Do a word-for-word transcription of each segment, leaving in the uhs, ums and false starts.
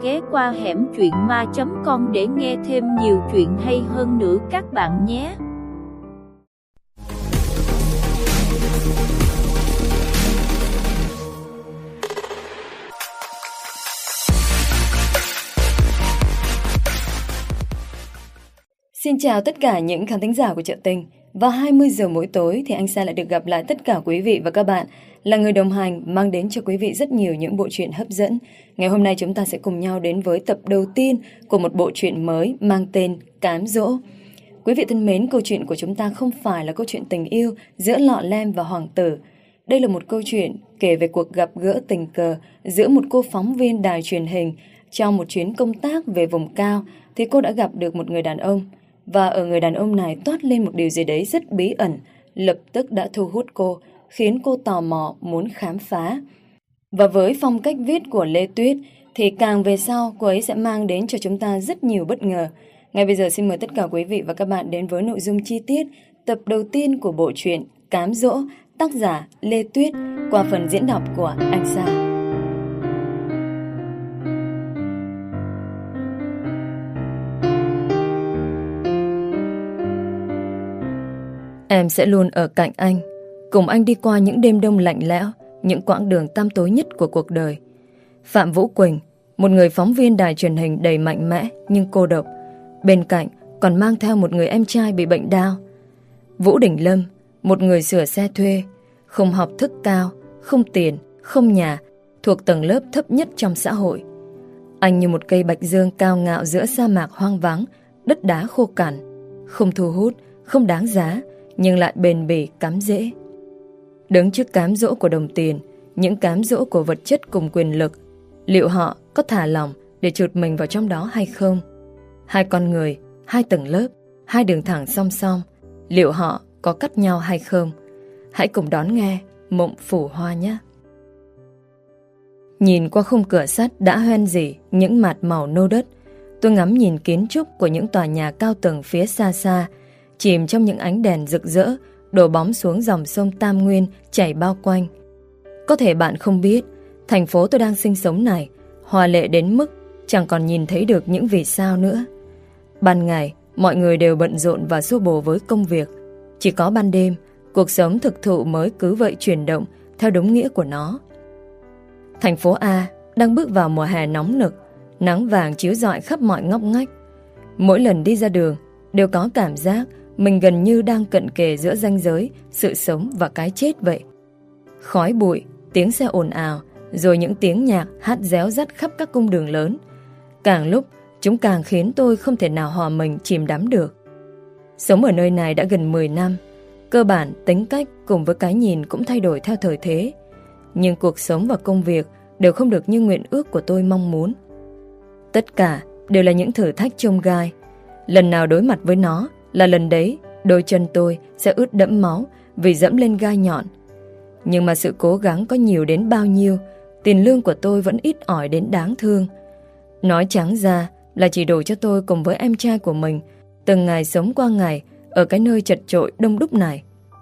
ghé qua hẻm truyện ma chấm com để nghe thêm nhiều chuyện hay hơn nữa các bạn nhé. Xin chào tất cả những khán thính giả của Chợ Tình. Vào hai mươi giờ mỗi tối thì anh Sa lại được gặp lại tất cả quý vị và các bạn, là người đồng hành mang đến cho quý vị rất nhiều những bộ truyện hấp dẫn. Ngày hôm nay chúng ta sẽ cùng nhau đến với tập đầu tiên của một bộ truyện mới mang tên Cám Dỗ. Quý vị thân mến, câu chuyện của chúng ta không phải là câu chuyện tình yêu giữa Lọ Lem và Hoàng tử. Đây là một câu chuyện kể về cuộc gặp gỡ tình cờ giữa một cô phóng viên đài truyền hình. Trong một chuyến công tác về vùng cao thì cô đã gặp được một người đàn ông. Và ở người đàn ông này toát lên một điều gì đấy rất bí ẩn, lập tức đã thu hút cô, khiến cô tò mò muốn khám phá. Và với phong cách viết của Lê Tuyết thì càng về sau cô ấy sẽ mang đến cho chúng ta rất nhiều bất ngờ. Ngay bây giờ xin mời tất cả quý vị và các bạn đến với nội dung chi tiết tập đầu tiên của bộ truyện Cám Dỗ, tác giả Lê Tuyết, qua phần diễn đọc của anh Sa. Em sẽ luôn ở cạnh anh, cùng anh đi qua những đêm đông lạnh lẽo, những quãng đường tăm tối nhất của cuộc đời. Phạm Vũ Quỳnh, một người phóng viên đài truyền hình đầy mạnh mẽ nhưng cô độc. Bên cạnh còn mang theo một người em trai bị bệnh đau. Vũ Đình Lâm, một người sửa xe thuê, không học thức cao, không tiền, không nhà, thuộc tầng lớp thấp nhất trong xã hội. Anh như một cây bạch dương cao ngạo giữa sa mạc hoang vắng, đất đá khô cằn, không thu hút, không đáng giá, nhưng lại bền bỉ cám dễ. Đứng trước cám dỗ của đồng tiền, những cám dỗ của vật chất cùng quyền lực, liệu họ có thả lòng để trụt mình vào trong đó hay không? Hai con người, hai tầng lớp, hai đường thẳng song song, liệu họ có cắt nhau hay không? Hãy cùng đón nghe Mộng Phủ Hoa nhé. Nhìn qua khung cửa sắt đã hoen rỉ những mạt màu nâu đất, tôi ngắm nhìn kiến trúc của những tòa nhà cao tầng phía xa xa, chìm trong những ánh đèn rực rỡ đổ bóng xuống dòng sông Tam Nguyên chảy bao quanh. Có thể bạn không biết, thành phố tôi đang sinh sống này hoa lệ đến mức chẳng còn nhìn thấy được những vì sao nữa. Ban ngày, mọi người đều bận rộn và xô bồ với công việc. Chỉ có ban đêm, cuộc sống thực thụ mới cứ vậy chuyển động theo đúng nghĩa của nó. Thành phố A đang bước vào mùa hè nóng nực, nắng vàng chiếu rọi khắp mọi ngóc ngách. Mỗi lần đi ra đường, đều có cảm giác mình gần như đang cận kề giữa ranh giới sự sống và cái chết vậy. Khói bụi, tiếng xe ồn ào, rồi những tiếng nhạc hát réo rắt khắp các cung đường lớn. Càng lúc, chúng càng khiến tôi không thể nào hòa mình chìm đắm được. Sống ở nơi này đã gần mười năm, cơ bản tính cách cùng với cái nhìn cũng thay đổi theo thời thế. Nhưng cuộc sống và công việc đều không được như nguyện ước của tôi mong muốn. Tất cả đều là những thử thách chông gai. Lần nào đối mặt với nó là lần đấy đôi chân tôi sẽ ướt đẫm máu vì dẫm lên gai nhọn. Nhưng mà sự cố gắng có nhiều đến bao nhiêu, tiền lương của tôi vẫn ít ỏi đến đáng thương. Nói trắng ra là chỉ đủ cho tôi cùng với em trai của mình từng ngày sống qua ngày ở cái nơi chật chội đông đúc này.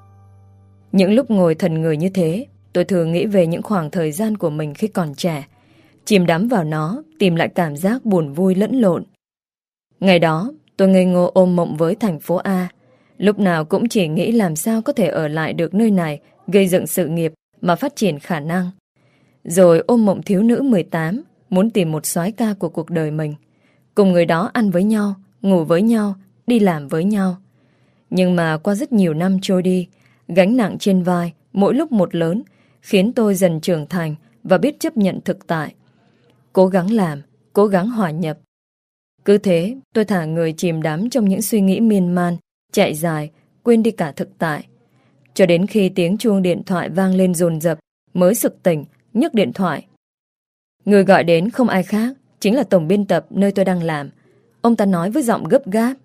Những lúc ngồi thần người như thế, tôi thường nghĩ về những khoảng thời gian của mình khi còn trẻ, chìm đắm vào nó, tìm lại cảm giác buồn vui lẫn lộn. Ngày đó, tôi ngây ngô ôm mộng với thành phố A, lúc nào cũng chỉ nghĩ làm sao có thể ở lại được nơi này, gây dựng sự nghiệp mà phát triển khả năng. Rồi ôm mộng thiếu nữ mười tám, muốn tìm một soái ca của cuộc đời mình, cùng người đó ăn với nhau, ngủ với nhau, đi làm với nhau. Nhưng mà qua rất nhiều năm trôi đi, gánh nặng trên vai mỗi lúc một lớn, khiến tôi dần trưởng thành và biết chấp nhận thực tại. Cố gắng làm, cố gắng hòa nhập. Cứ thế, tôi thả người chìm đắm trong những suy nghĩ miên man, chạy dài, quên đi cả thực tại. Cho đến khi tiếng chuông điện thoại vang lên dồn dập, mới sực tỉnh, nhấc điện thoại. Người gọi đến không ai khác, chính là tổng biên tập nơi tôi đang làm. Ông ta nói với giọng gấp gáp.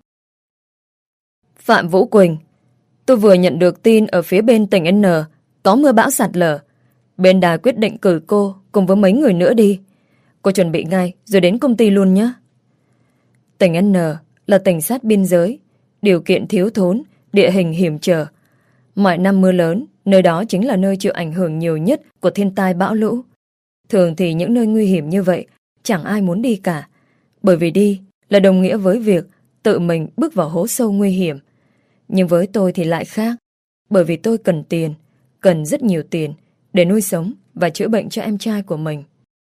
Phạm Vũ Quỳnh, tôi vừa nhận được tin ở phía bên tỉnh N có mưa bão sạt lở. Bên đài quyết định cử cô cùng với mấy người nữa đi. Cô chuẩn bị ngay rồi đến công ty luôn nhé. Tỉnh N là tỉnh sát biên giới, điều kiện thiếu thốn, địa hình hiểm trở. Mọi năm mưa lớn, nơi đó chính là nơi chịu ảnh hưởng nhiều nhất của thiên tai bão lũ. Thường thì những nơi nguy hiểm như vậy chẳng ai muốn đi cả. Bởi vì đi là đồng nghĩa với việc tự mình bước vào hố sâu nguy hiểm. Nhưng với tôi thì lại khác. Bởi vì tôi cần tiền, cần rất nhiều tiền để nuôi sống và chữa bệnh cho em trai của mình.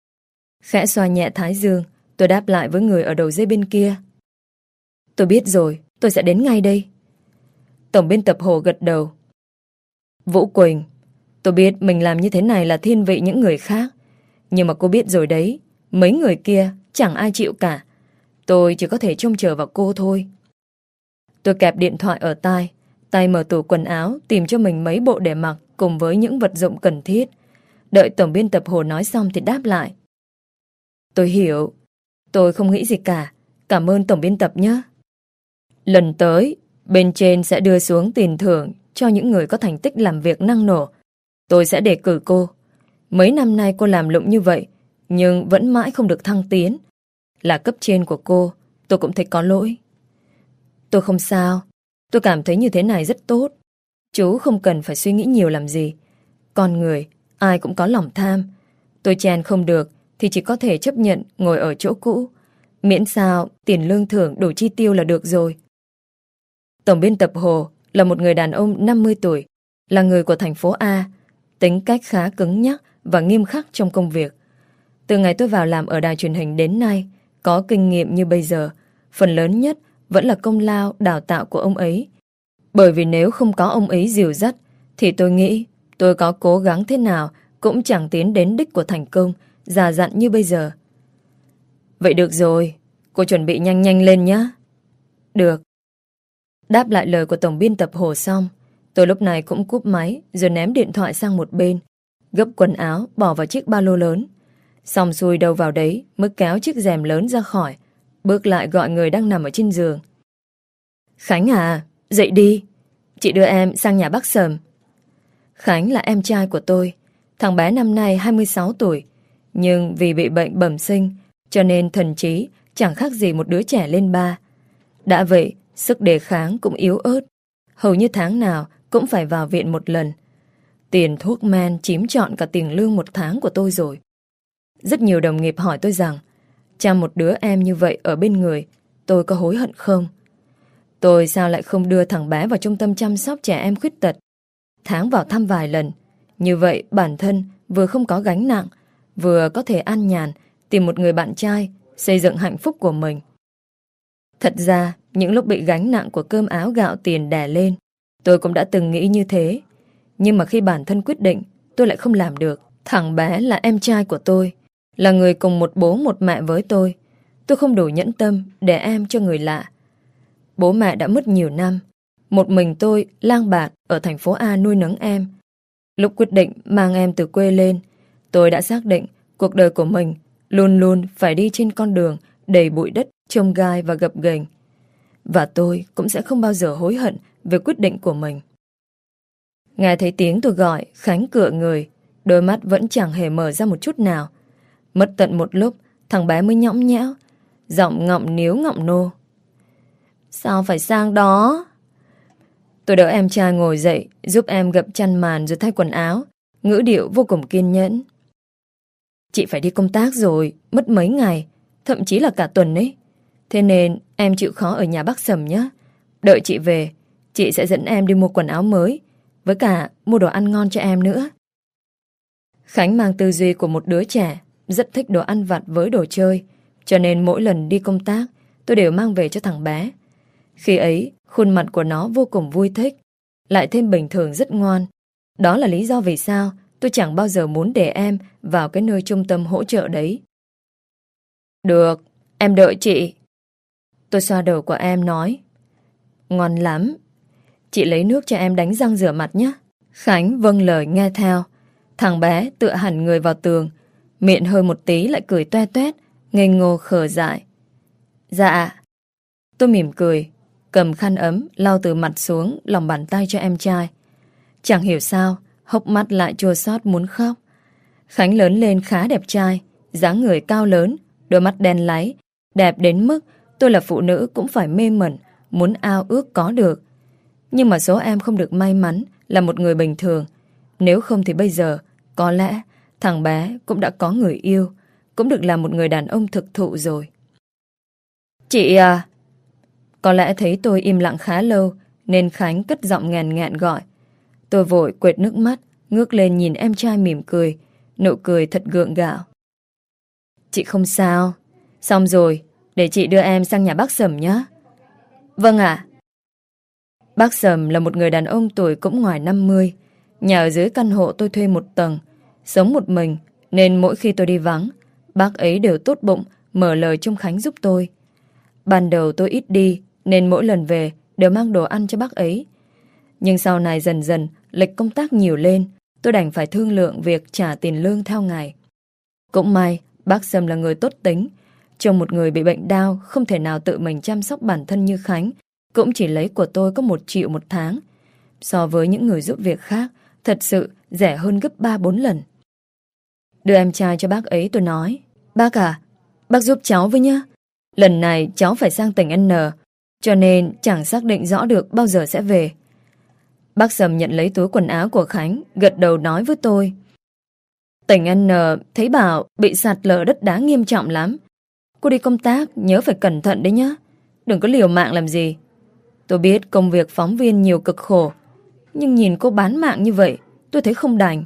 Khẽ xoa nhẹ thái dương, tôi đáp lại với người ở đầu dây bên kia. Tôi biết rồi, tôi sẽ đến ngay đây. Tổng biên tập Hồ gật đầu. Vũ Quỳnh, tôi biết mình làm như thế này là thiên vị những người khác. Nhưng mà cô biết rồi đấy, mấy người kia chẳng ai chịu cả. Tôi chỉ có thể trông chờ vào cô thôi. Tôi kẹp điện thoại ở tai, tay mở tủ quần áo tìm cho mình mấy bộ để mặc cùng với những vật dụng cần thiết. Đợi tổng biên tập Hồ nói xong thì đáp lại. Tôi hiểu. Tôi không nghĩ gì cả. Cảm ơn tổng biên tập nhé. Lần tới, bên trên sẽ đưa xuống tiền thưởng cho những người có thành tích làm việc năng nổ. Tôi sẽ đề cử cô. Mấy năm nay cô làm lụng như vậy, nhưng vẫn mãi không được thăng tiến. Là cấp trên của cô, tôi cũng thấy có lỗi. Tôi không sao. Tôi cảm thấy như thế này rất tốt. Chú không cần phải suy nghĩ nhiều làm gì. Con người, ai cũng có lòng tham. Tôi chen không được thì chỉ có thể chấp nhận ngồi ở chỗ cũ. Miễn sao tiền lương thưởng đủ chi tiêu là được rồi. Tổng biên tập Hồ là một người đàn ông năm mươi tuổi, là người của thành phố A, tính cách khá cứng nhắc và nghiêm khắc trong công việc. Từ ngày tôi vào làm ở đài truyền hình đến nay, có kinh nghiệm như bây giờ, phần lớn nhất vẫn là công lao đào tạo của ông ấy. Bởi vì nếu không có ông ấy dìu dắt, thì tôi nghĩ tôi có cố gắng thế nào cũng chẳng tiến đến đích của thành công, già dặn như bây giờ. Vậy được rồi, cô chuẩn bị nhanh nhanh lên nhé. Được. Đáp lại lời của tổng biên tập Hồ xong, tôi lúc này cũng cúp máy rồi ném điện thoại sang một bên, gấp quần áo bỏ vào chiếc ba lô lớn. Xong xuôi đâu vào đấy mới kéo chiếc rèm lớn ra khỏi, bước lại gọi người đang nằm ở trên giường. Khánh à, dậy đi. Chị đưa em sang nhà bác Sầm. Khánh là em trai của tôi. Thằng bé năm nay hai mươi sáu tuổi, nhưng vì bị bệnh bẩm sinh cho nên thần trí chẳng khác gì một đứa trẻ lên ba. Đã vậy, sức đề kháng cũng yếu ớt. Hầu như tháng nào cũng phải vào viện một lần. Tiền thuốc men chiếm trọn cả tiền lương một tháng của tôi rồi. Rất nhiều đồng nghiệp hỏi tôi rằng chăm một đứa em như vậy ở bên người, tôi có hối hận không? Tôi sao lại không đưa thằng bé vào trung tâm chăm sóc trẻ em khuyết tật, tháng vào thăm vài lần. Như vậy bản thân vừa không có gánh nặng, vừa có thể an nhàn tìm một người bạn trai, xây dựng hạnh phúc của mình. Thật ra, những lúc bị gánh nặng của cơm áo gạo tiền đè lên, tôi cũng đã từng nghĩ như thế. Nhưng mà khi bản thân quyết định, tôi lại không làm được. Thằng bé là em trai của tôi, là người cùng một bố một mẹ với tôi. Tôi không đủ nhẫn tâm để em cho người lạ. Bố mẹ đã mất nhiều năm. Một mình tôi lang bạt ở thành phố A nuôi nấng em. Lúc quyết định mang em từ quê lên, tôi đã xác định cuộc đời của mình luôn luôn phải đi trên con đường đầy bụi đất, chông gai và gập ghềnh. Và tôi cũng sẽ không bao giờ hối hận về quyết định của mình. Nghe thấy tiếng tôi gọi, Khánh cựa người, đôi mắt vẫn chẳng hề mở ra một chút nào. Mất tận một lúc, thằng bé mới nhõng nhẽo, giọng ngọng níu ngọng nô. Sao phải sang đó? Tôi đỡ em trai ngồi dậy, giúp em gập chăn màn rồi thay quần áo, ngữ điệu vô cùng kiên nhẫn. Chị phải đi công tác rồi, mất mấy ngày, thậm chí là cả tuần ấy. Thế nên em chịu khó ở nhà bác Sầm nhé. Đợi chị về, chị sẽ dẫn em đi mua quần áo mới, với cả mua đồ ăn ngon cho em nữa. Khánh mang tư duy của một đứa trẻ, rất thích đồ ăn vặt với đồ chơi, cho nên mỗi lần đi công tác, tôi đều mang về cho thằng bé. Khi ấy, khuôn mặt của nó vô cùng vui thích, lại thêm bình thường rất ngoan. Đó là lý do vì sao tôi chẳng bao giờ muốn để em vào cái nơi trung tâm hỗ trợ đấy. Được, em đợi chị. Tôi xoa đầu của em nói. Ngon lắm. Chị lấy nước cho em đánh răng rửa mặt nhé. Khánh vâng lời nghe theo. Thằng bé tựa hẳn người vào tường, miệng hơi một tí lại cười toe toét, ngây ngô khờ dại. Dạ. Tôi mỉm cười, cầm khăn ấm lau từ mặt xuống lòng bàn tay cho em trai. Chẳng hiểu sao, hốc mắt lại chua xót muốn khóc. Khánh lớn lên khá đẹp trai, dáng người cao lớn, đôi mắt đen láy, đẹp đến mức tôi là phụ nữ cũng phải mê mẩn, muốn ao ước có được. Nhưng mà số em không được may mắn là một người bình thường. Nếu không thì bây giờ, có lẽ thằng bé cũng đã có người yêu, cũng được làm một người đàn ông thực thụ rồi. Chị à? Có lẽ thấy tôi im lặng khá lâu nên Khánh cất giọng nghèn nghẹn gọi. Tôi vội quệt nước mắt, ngước lên nhìn em trai mỉm cười, nụ cười thật gượng gạo. Chị không sao. Xong rồi, để chị đưa em sang nhà bác Sầm nhé. Vâng ạ. Bác Sầm là một người đàn ông tuổi cũng ngoài năm mươi. Nhà ở dưới căn hộ tôi thuê một tầng, sống một mình, nên mỗi khi tôi đi vắng, bác ấy đều tốt bụng mở lời trông Khánh giúp tôi. Ban đầu tôi ít đi, nên mỗi lần về đều mang đồ ăn cho bác ấy. Nhưng sau này dần dần lịch công tác nhiều lên, tôi đành phải thương lượng việc trả tiền lương theo ngày. Cũng may bác Sâm là người tốt tính, chồng một người bị bệnh đau không thể nào tự mình chăm sóc bản thân như Khánh, cũng chỉ lấy của tôi có một triệu một tháng. So với những người giúp việc khác, thật sự rẻ hơn gấp ba bốn lần. Đưa em trai cho bác ấy, tôi nói: Bác à, bác giúp cháu với nhá. Lần này cháu phải sang tỉnh N, cho nên chẳng xác định rõ được bao giờ sẽ về. Bác Sầm nhận lấy túi quần áo của Khánh, gật đầu nói với tôi: Tỉnh N thấy bảo bị sạt lở đất đá nghiêm trọng lắm. Cô đi công tác nhớ phải cẩn thận đấy nhá. Đừng có liều mạng làm gì. Tôi biết công việc phóng viên nhiều cực khổ, nhưng nhìn cô bán mạng như vậy, tôi thấy không đành.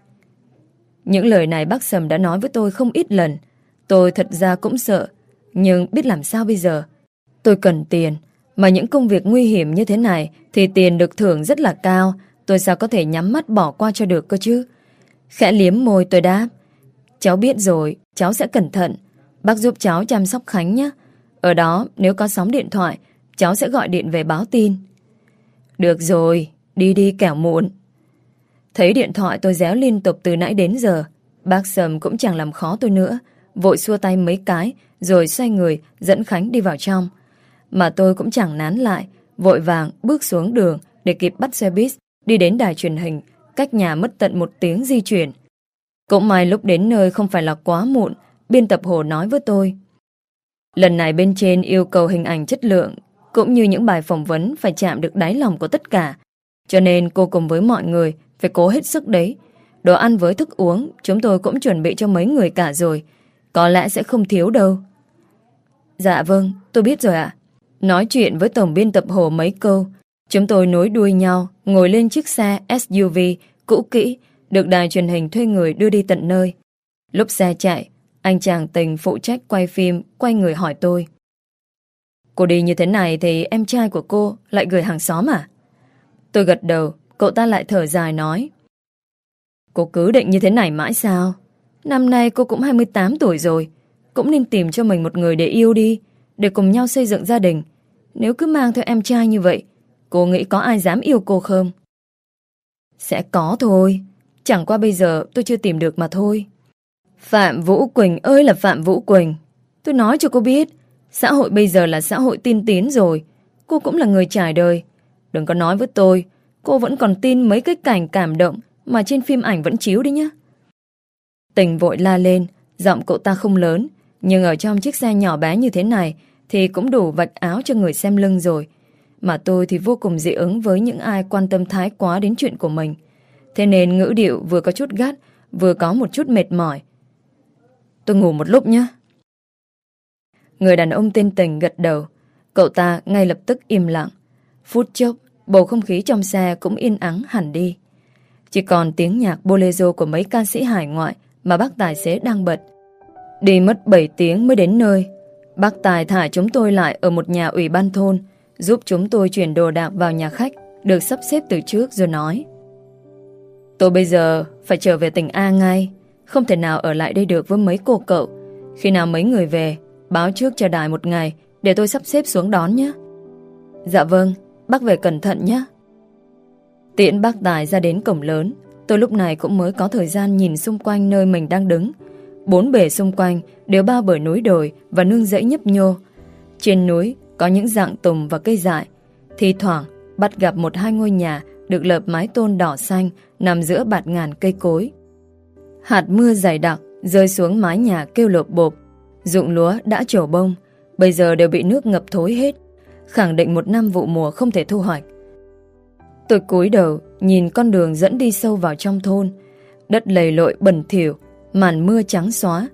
Những lời này bác Sầm đã nói với tôi không ít lần. Tôi thật ra cũng sợ, nhưng biết làm sao bây giờ. Tôi cần tiền, mà những công việc nguy hiểm như thế này thì tiền được thưởng rất là cao. Tôi sao có thể nhắm mắt bỏ qua cho được cơ chứ. Khẽ liếm môi tôi đáp: Cháu biết rồi, cháu sẽ cẩn thận. Bác giúp cháu chăm sóc Khánh nhé. Ở đó nếu có sóng điện thoại, cháu sẽ gọi điện về báo tin. Được rồi, đi đi kẻo muộn. Thấy điện thoại tôi réo liên tục từ nãy đến giờ. Bác Sầm cũng chẳng làm khó tôi nữa, vội xua tay mấy cái rồi xoay người dẫn Khánh đi vào trong. Mà tôi cũng chẳng nán lại, vội vàng bước xuống đường để kịp bắt xe buýt đi đến đài truyền hình, cách nhà mất tận một tiếng di chuyển. Cũng may lúc đến nơi không phải là quá muộn. Biên tập Hồ nói với tôi: Lần này bên trên yêu cầu hình ảnh chất lượng, cũng như những bài phỏng vấn phải chạm được đáy lòng của tất cả. Cho nên cô cùng với mọi người phải cố hết sức đấy. Đồ ăn với thức uống chúng tôi cũng chuẩn bị cho mấy người cả rồi, có lẽ sẽ không thiếu đâu. Dạ vâng, tôi biết rồi ạ. Nói chuyện với tổng biên tập Hồ mấy câu, chúng tôi nối đuôi nhau ngồi lên chiếc xe ét u vê cũ kỹ được đài truyền hình thuê người đưa đi tận nơi. Lúc xe chạy, anh chàng Tình phụ trách quay phim quay người hỏi tôi: Cô đi như thế này thì em trai của cô lại gửi hàng xóm à? Tôi gật đầu, cậu ta lại thở dài nói: Cô cứ định như thế này mãi sao? Năm nay cô cũng hai mươi tám tuổi rồi, cũng nên tìm cho mình một người để yêu đi, để cùng nhau xây dựng gia đình. Nếu cứ mang theo em trai như vậy, cô nghĩ có ai dám yêu cô không? Sẽ có thôi, chẳng qua bây giờ tôi chưa tìm được mà thôi. Phạm Vũ Quỳnh ơi là Phạm Vũ Quỳnh, tôi nói cho cô biết, xã hội bây giờ là xã hội tiên tiến rồi. Cô cũng là người trải đời. Đừng có nói với tôi cô vẫn còn tin mấy cái cảnh cảm động mà trên phim ảnh vẫn chiếu đi nhá. Tình vội la lên, giọng cậu ta không lớn, nhưng ở trong chiếc xe nhỏ bé như thế này thì cũng đủ vạch áo cho người xem lưng rồi. Mà tôi thì vô cùng dị ứng với những ai quan tâm thái quá đến chuyện của mình. Thế nên ngữ điệu vừa có chút gắt, vừa có một chút mệt mỏi. Tôi ngủ một lúc nhé. Người đàn ông tên Tình gật đầu. Cậu ta ngay lập tức im lặng. Phút chốc, bầu không khí trong xe cũng yên ắng hẳn đi. Chỉ còn tiếng nhạc bolero của mấy ca sĩ hải ngoại mà bác tài xế đang bật. Đi mất bảy tiếng mới đến nơi. Bác Tài thả chúng tôi lại ở một nhà ủy ban thôn, giúp chúng tôi chuyển đồ đạc vào nhà khách được sắp xếp từ trước rồi nói: Tôi bây giờ phải trở về tỉnh A ngay, không thể nào ở lại đây được với mấy cô cậu. Khi nào mấy người về, báo trước cho đài một ngày để tôi sắp xếp xuống đón nhé. Dạ vâng, bác về cẩn thận nhé. Tiễn bác Tài ra đến cổng lớn, tôi lúc này cũng mới có thời gian nhìn xung quanh nơi mình đang đứng. Bốn bề xung quanh đều bao bởi núi đồi và nương rẫy nhấp nhô. Trên núi có những rặng tùng và cây dại. Thi thoảng bắt gặp một hai ngôi nhà được lợp mái tôn đỏ xanh nằm giữa bạt ngàn cây cối. Hạt mưa dày đặc rơi xuống mái nhà kêu lộp bộp. Ruộng lúa đã trổ bông, bây giờ đều bị nước ngập thối hết, khẳng định một năm vụ mùa không thể thu hoạch. Tôi cúi đầu nhìn con đường dẫn đi sâu vào trong thôn. Đất lầy lội bẩn thỉu, màn mưa trắng xóa.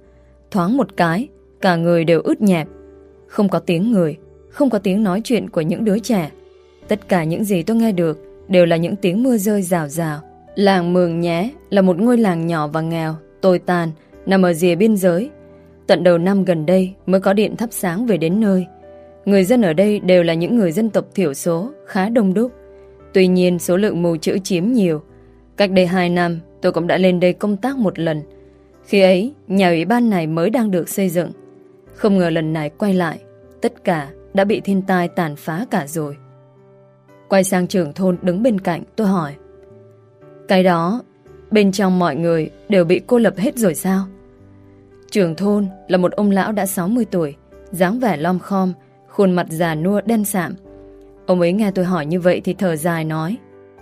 thoáng một cái, cả người đều ướt nhẹp. Không có tiếng người, không có tiếng nói chuyện của những đứa trẻ. Tất cả những gì tôi nghe được đều là những tiếng mưa rơi rào rào. Làng Mường Nhé là một ngôi làng nhỏ và nghèo, tồi tàn, nằm ở rìa biên giới. Tận đầu năm gần đây mới có điện thắp sáng về đến nơi. Người dân ở đây đều là những người dân tộc thiểu số, khá đông đúc. Tuy nhiên số lượng mù chữ chiếm nhiều. Cách đây hai năm tôi cũng đã lên đây công tác một lần. Khi ấy nhà ủy ban này mới đang được xây dựng. Không ngờ lần này quay lại, tất cả đã bị thiên tai tàn phá cả rồi. Quay sang trưởng thôn đứng bên cạnh, tôi hỏi: cái đó, bên trong mọi người đều bị cô lập hết rồi sao? Trưởng thôn là một ông lão đã sáu mươi tuổi, dáng vẻ lom khom, khuôn mặt già nua đen sạm. Ông ấy nghe tôi hỏi như vậy thì thở dài nói: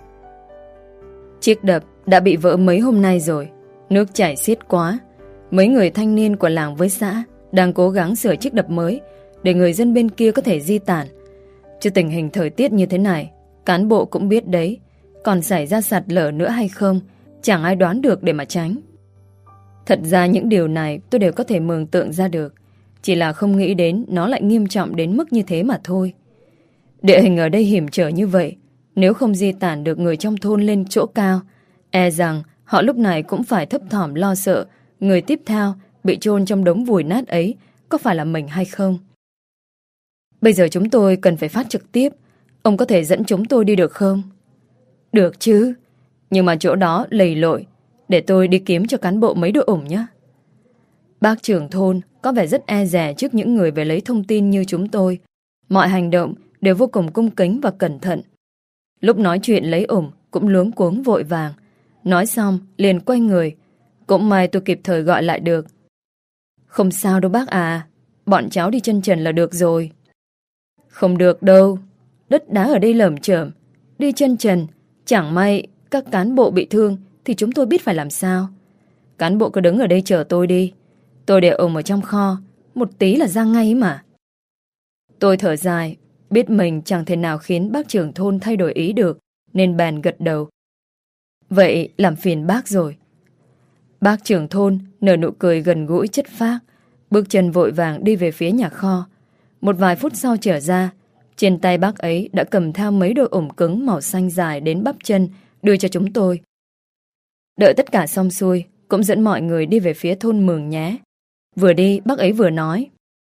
chiếc đập đã bị vỡ mấy hôm nay rồi, nước chảy xiết quá. Mấy người thanh niên của làng với xã đang cố gắng sửa chiếc đập mới để người dân bên kia có thể di tản. Chứ tình hình thời tiết như thế này, cán bộ cũng biết đấy, còn xảy ra sạt lở nữa hay không, chẳng ai đoán được để mà tránh. Thật ra những điều này tôi đều có thể mường tượng ra được, chỉ là không nghĩ đến nó lại nghiêm trọng đến mức như thế mà thôi. Địa hình ở đây hiểm trở như vậy, nếu không di tản được người trong thôn lên chỗ cao, e rằng họ lúc này cũng phải thấp thỏm lo sợ người tiếp theo bị chôn trong đống vùi nát ấy có phải là mình hay không. Bây giờ chúng tôi cần phải phát trực tiếp. Ông có thể dẫn chúng tôi đi được không? Được chứ, nhưng mà chỗ đó lầy lội, để tôi đi kiếm cho cán bộ mấy đội ủng nhé. Bác trưởng thôn có vẻ rất e dè trước những người về lấy thông tin như chúng tôi. Mọi hành động đều vô cùng cung kính và cẩn thận. Lúc nói chuyện lấy ủng cũng luống cuống vội vàng. Nói xong liền quay người. Cũng may tôi kịp thời gọi lại được. Không sao đâu bác à, bọn cháu đi chân trần là được rồi. Không được đâu, đất đá ở đây lởm chởm, đi chân trần, chẳng may các cán bộ bị thương thì chúng tôi biết phải làm sao. Cán bộ cứ đứng ở đây chờ tôi đi, tôi để ủng ở trong kho, một tí là ra ngay mà. Tôi thở dài, biết mình chẳng thể nào khiến bác trưởng thôn thay đổi ý được, nên bèn gật đầu. Vậy làm phiền bác rồi. Bác trưởng thôn nở nụ cười gần gũi chất phác, bước chân vội vàng đi về phía nhà kho. Một vài phút sau trở ra, trên tay bác ấy đã cầm theo mấy đôi ủng cứng màu xanh dài đến bắp chân đưa cho chúng tôi. Đợi tất cả xong xuôi, cũng dẫn mọi người đi về phía thôn Mường Nhé. Vừa đi bác ấy vừa nói: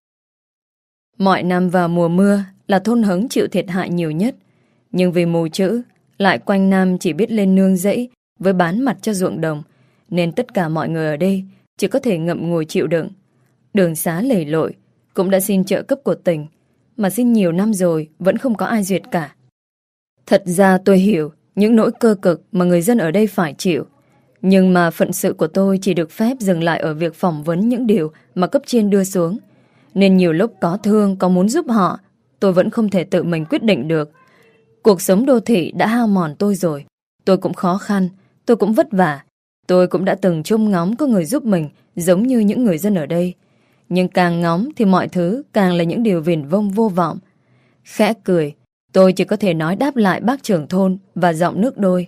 mọi năm vào mùa mưa là thôn Hứng chịu thiệt hại nhiều nhất, nhưng vì mù chữ lại quanh năm chỉ biết lên nương rẫy với bán mặt cho ruộng đồng, nên tất cả mọi người ở đây chỉ có thể ngậm ngùi chịu đựng. Đường xá lầy lội, cũng đã xin trợ cấp của tỉnh, mà xin nhiều năm rồi vẫn không có ai duyệt cả. Thật ra tôi hiểu những nỗi cơ cực mà người dân ở đây phải chịu, nhưng mà phận sự của tôi chỉ được phép dừng lại ở việc phỏng vấn những điều mà cấp trên đưa xuống. Nên nhiều lúc có thương, có muốn giúp họ, tôi vẫn không thể tự mình quyết định được. Cuộc sống đô thị đã hao mòn tôi rồi. Tôi cũng khó khăn, tôi cũng vất vả. Tôi cũng đã từng trông ngóng có người giúp mình giống như những người dân ở đây. Nhưng càng ngóng thì mọi thứ càng là những điều viển vông vô vọng. Khẽ cười, tôi chỉ có thể nói đáp lại bác trưởng thôn và giọng nước đôi.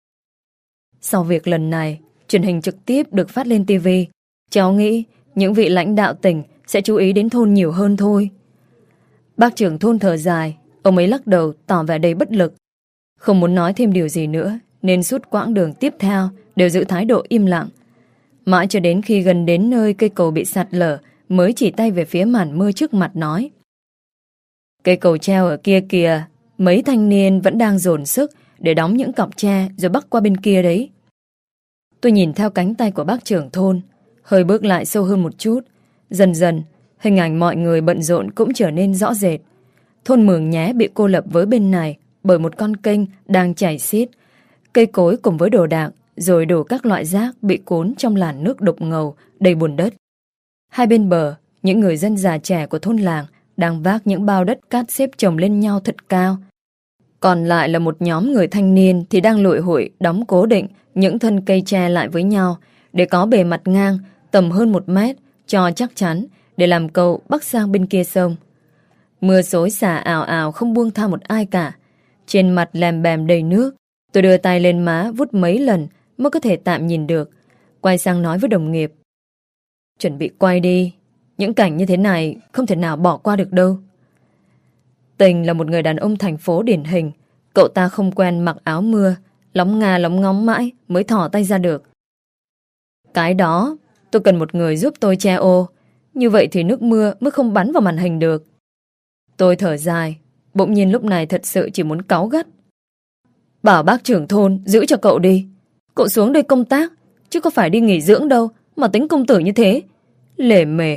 Sau việc lần này, truyền hình trực tiếp được phát lên ti vi, cháu nghĩ những vị lãnh đạo tỉnh sẽ chú ý đến thôn nhiều hơn thôi. Bác trưởng thôn thở dài, ông ấy lắc đầu tỏ vẻ đầy bất lực. Không muốn nói thêm điều gì nữa, nên suốt quãng đường tiếp theo đều giữ thái độ im lặng. Mãi cho đến khi gần đến nơi cây cầu bị sạt lở, mới chỉ tay về phía màn mưa trước mặt nói: cây cầu treo ở kia kìa, mấy thanh niên vẫn đang dồn sức để đóng những cọc tre rồi bắc qua bên kia đấy. Tôi nhìn theo cánh tay của bác trưởng thôn, hơi bước lại sâu hơn một chút. Dần dần, hình ảnh mọi người bận rộn cũng trở nên rõ rệt. Thôn Mường Nhé bị cô lập với bên này bởi một con kênh đang chảy xiết. Cây cối cùng với đồ đạc, rồi đổ các loại rác bị cuốn trong làn nước đục ngầu, đầy bùn đất. Hai bên bờ, những người dân già trẻ của thôn làng đang vác những bao đất cát xếp chồng lên nhau thật cao. Còn lại là một nhóm người thanh niên thì đang lội hụi đóng cố định những thân cây tre lại với nhau để có bề mặt ngang tầm hơn một mét cho chắc chắn để làm cầu bắc sang bên kia sông. Mưa xối xả ào ào không buông tha một ai cả. Trên mặt lèm bèm đầy nước. Tôi đưa tay lên má vút mấy lần mới có thể tạm nhìn được. Quay sang nói với đồng nghiệp: Chuẩn bị quay đi. Những cảnh như thế này không thể nào bỏ qua được đâu. Tình là một người đàn ông thành phố điển hình. Cậu ta không quen mặc áo mưa, lóng ngà lóng ngóng mãi mới thỏ tay ra được. Cái đó, tôi cần một người giúp tôi che ô. Như vậy thì nước mưa mới không bắn vào màn hình được. Tôi thở dài. Bỗng nhiên lúc này thật sự chỉ muốn cáu gắt. Bảo bác trưởng thôn giữ cho cậu đi. Cậu xuống đây công tác, chứ có phải đi nghỉ dưỡng đâu mà tính công tử như thế. Lề mề.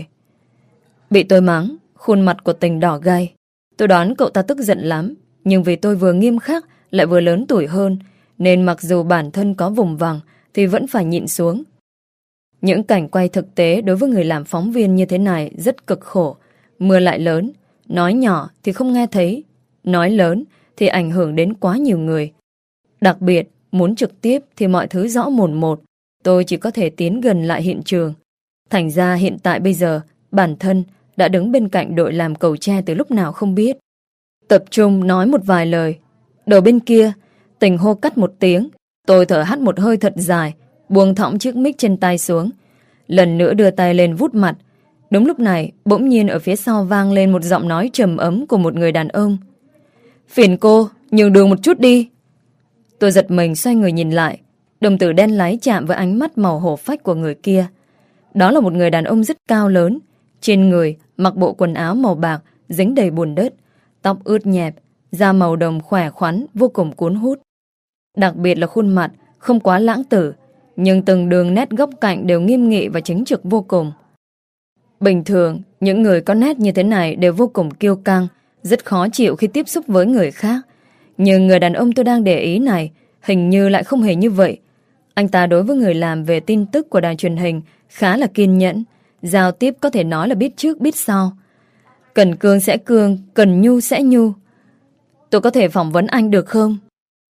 Bị tôi mắng, khuôn mặt của Tình đỏ gay. Tôi đoán cậu ta tức giận lắm, nhưng vì tôi vừa nghiêm khắc lại vừa lớn tuổi hơn, nên mặc dù bản thân có vùng vằng thì vẫn phải nhịn xuống. Những cảnh quay thực tế đối với người làm phóng viên như thế này rất cực khổ. Mưa lại lớn, nói nhỏ thì không nghe thấy, nói lớn thì ảnh hưởng đến quá nhiều người. Đặc biệt, muốn trực tiếp thì mọi thứ rõ mồn một. Tôi chỉ có thể tiến gần lại hiện trường. Thành ra hiện tại bây giờ, bản thân đã đứng bên cạnh đội làm cầu tre từ lúc nào không biết. Tập trung nói một vài lời. Đầu bên kia, Tình hô cắt một tiếng. Tôi thở hắt một hơi thật dài, buông thõng chiếc mic trên tay xuống. Lần nữa đưa tay lên vút mặt. Đúng lúc này, bỗng nhiên ở phía sau vang lên một giọng nói trầm ấm của một người đàn ông. Phiền cô, nhường đường một chút đi. Tôi giật mình xoay người nhìn lại. Đồng tử đen láy chạm với ánh mắt màu hổ phách của người kia. Đó là một người đàn ông rất cao lớn. Trên người mặc bộ quần áo màu bạc dính đầy bùn đất, tóc ướt nhẹp, da màu đồng khỏe khoắn vô cùng cuốn hút. Đặc biệt là khuôn mặt không quá lãng tử, nhưng từng đường nét góc cạnh đều nghiêm nghị và chính trực vô cùng. Bình thường, những người có nét như thế này đều vô cùng kiêu căng, rất khó chịu khi tiếp xúc với người khác. Nhưng người đàn ông tôi đang để ý này hình như lại không hề như vậy. Anh ta đối với người làm về tin tức của đài truyền hình khá là kiên nhẫn, giao tiếp có thể nói là biết trước biết sau. Cần cương sẽ cương, cần nhu sẽ nhu. Tôi có thể phỏng vấn anh được không?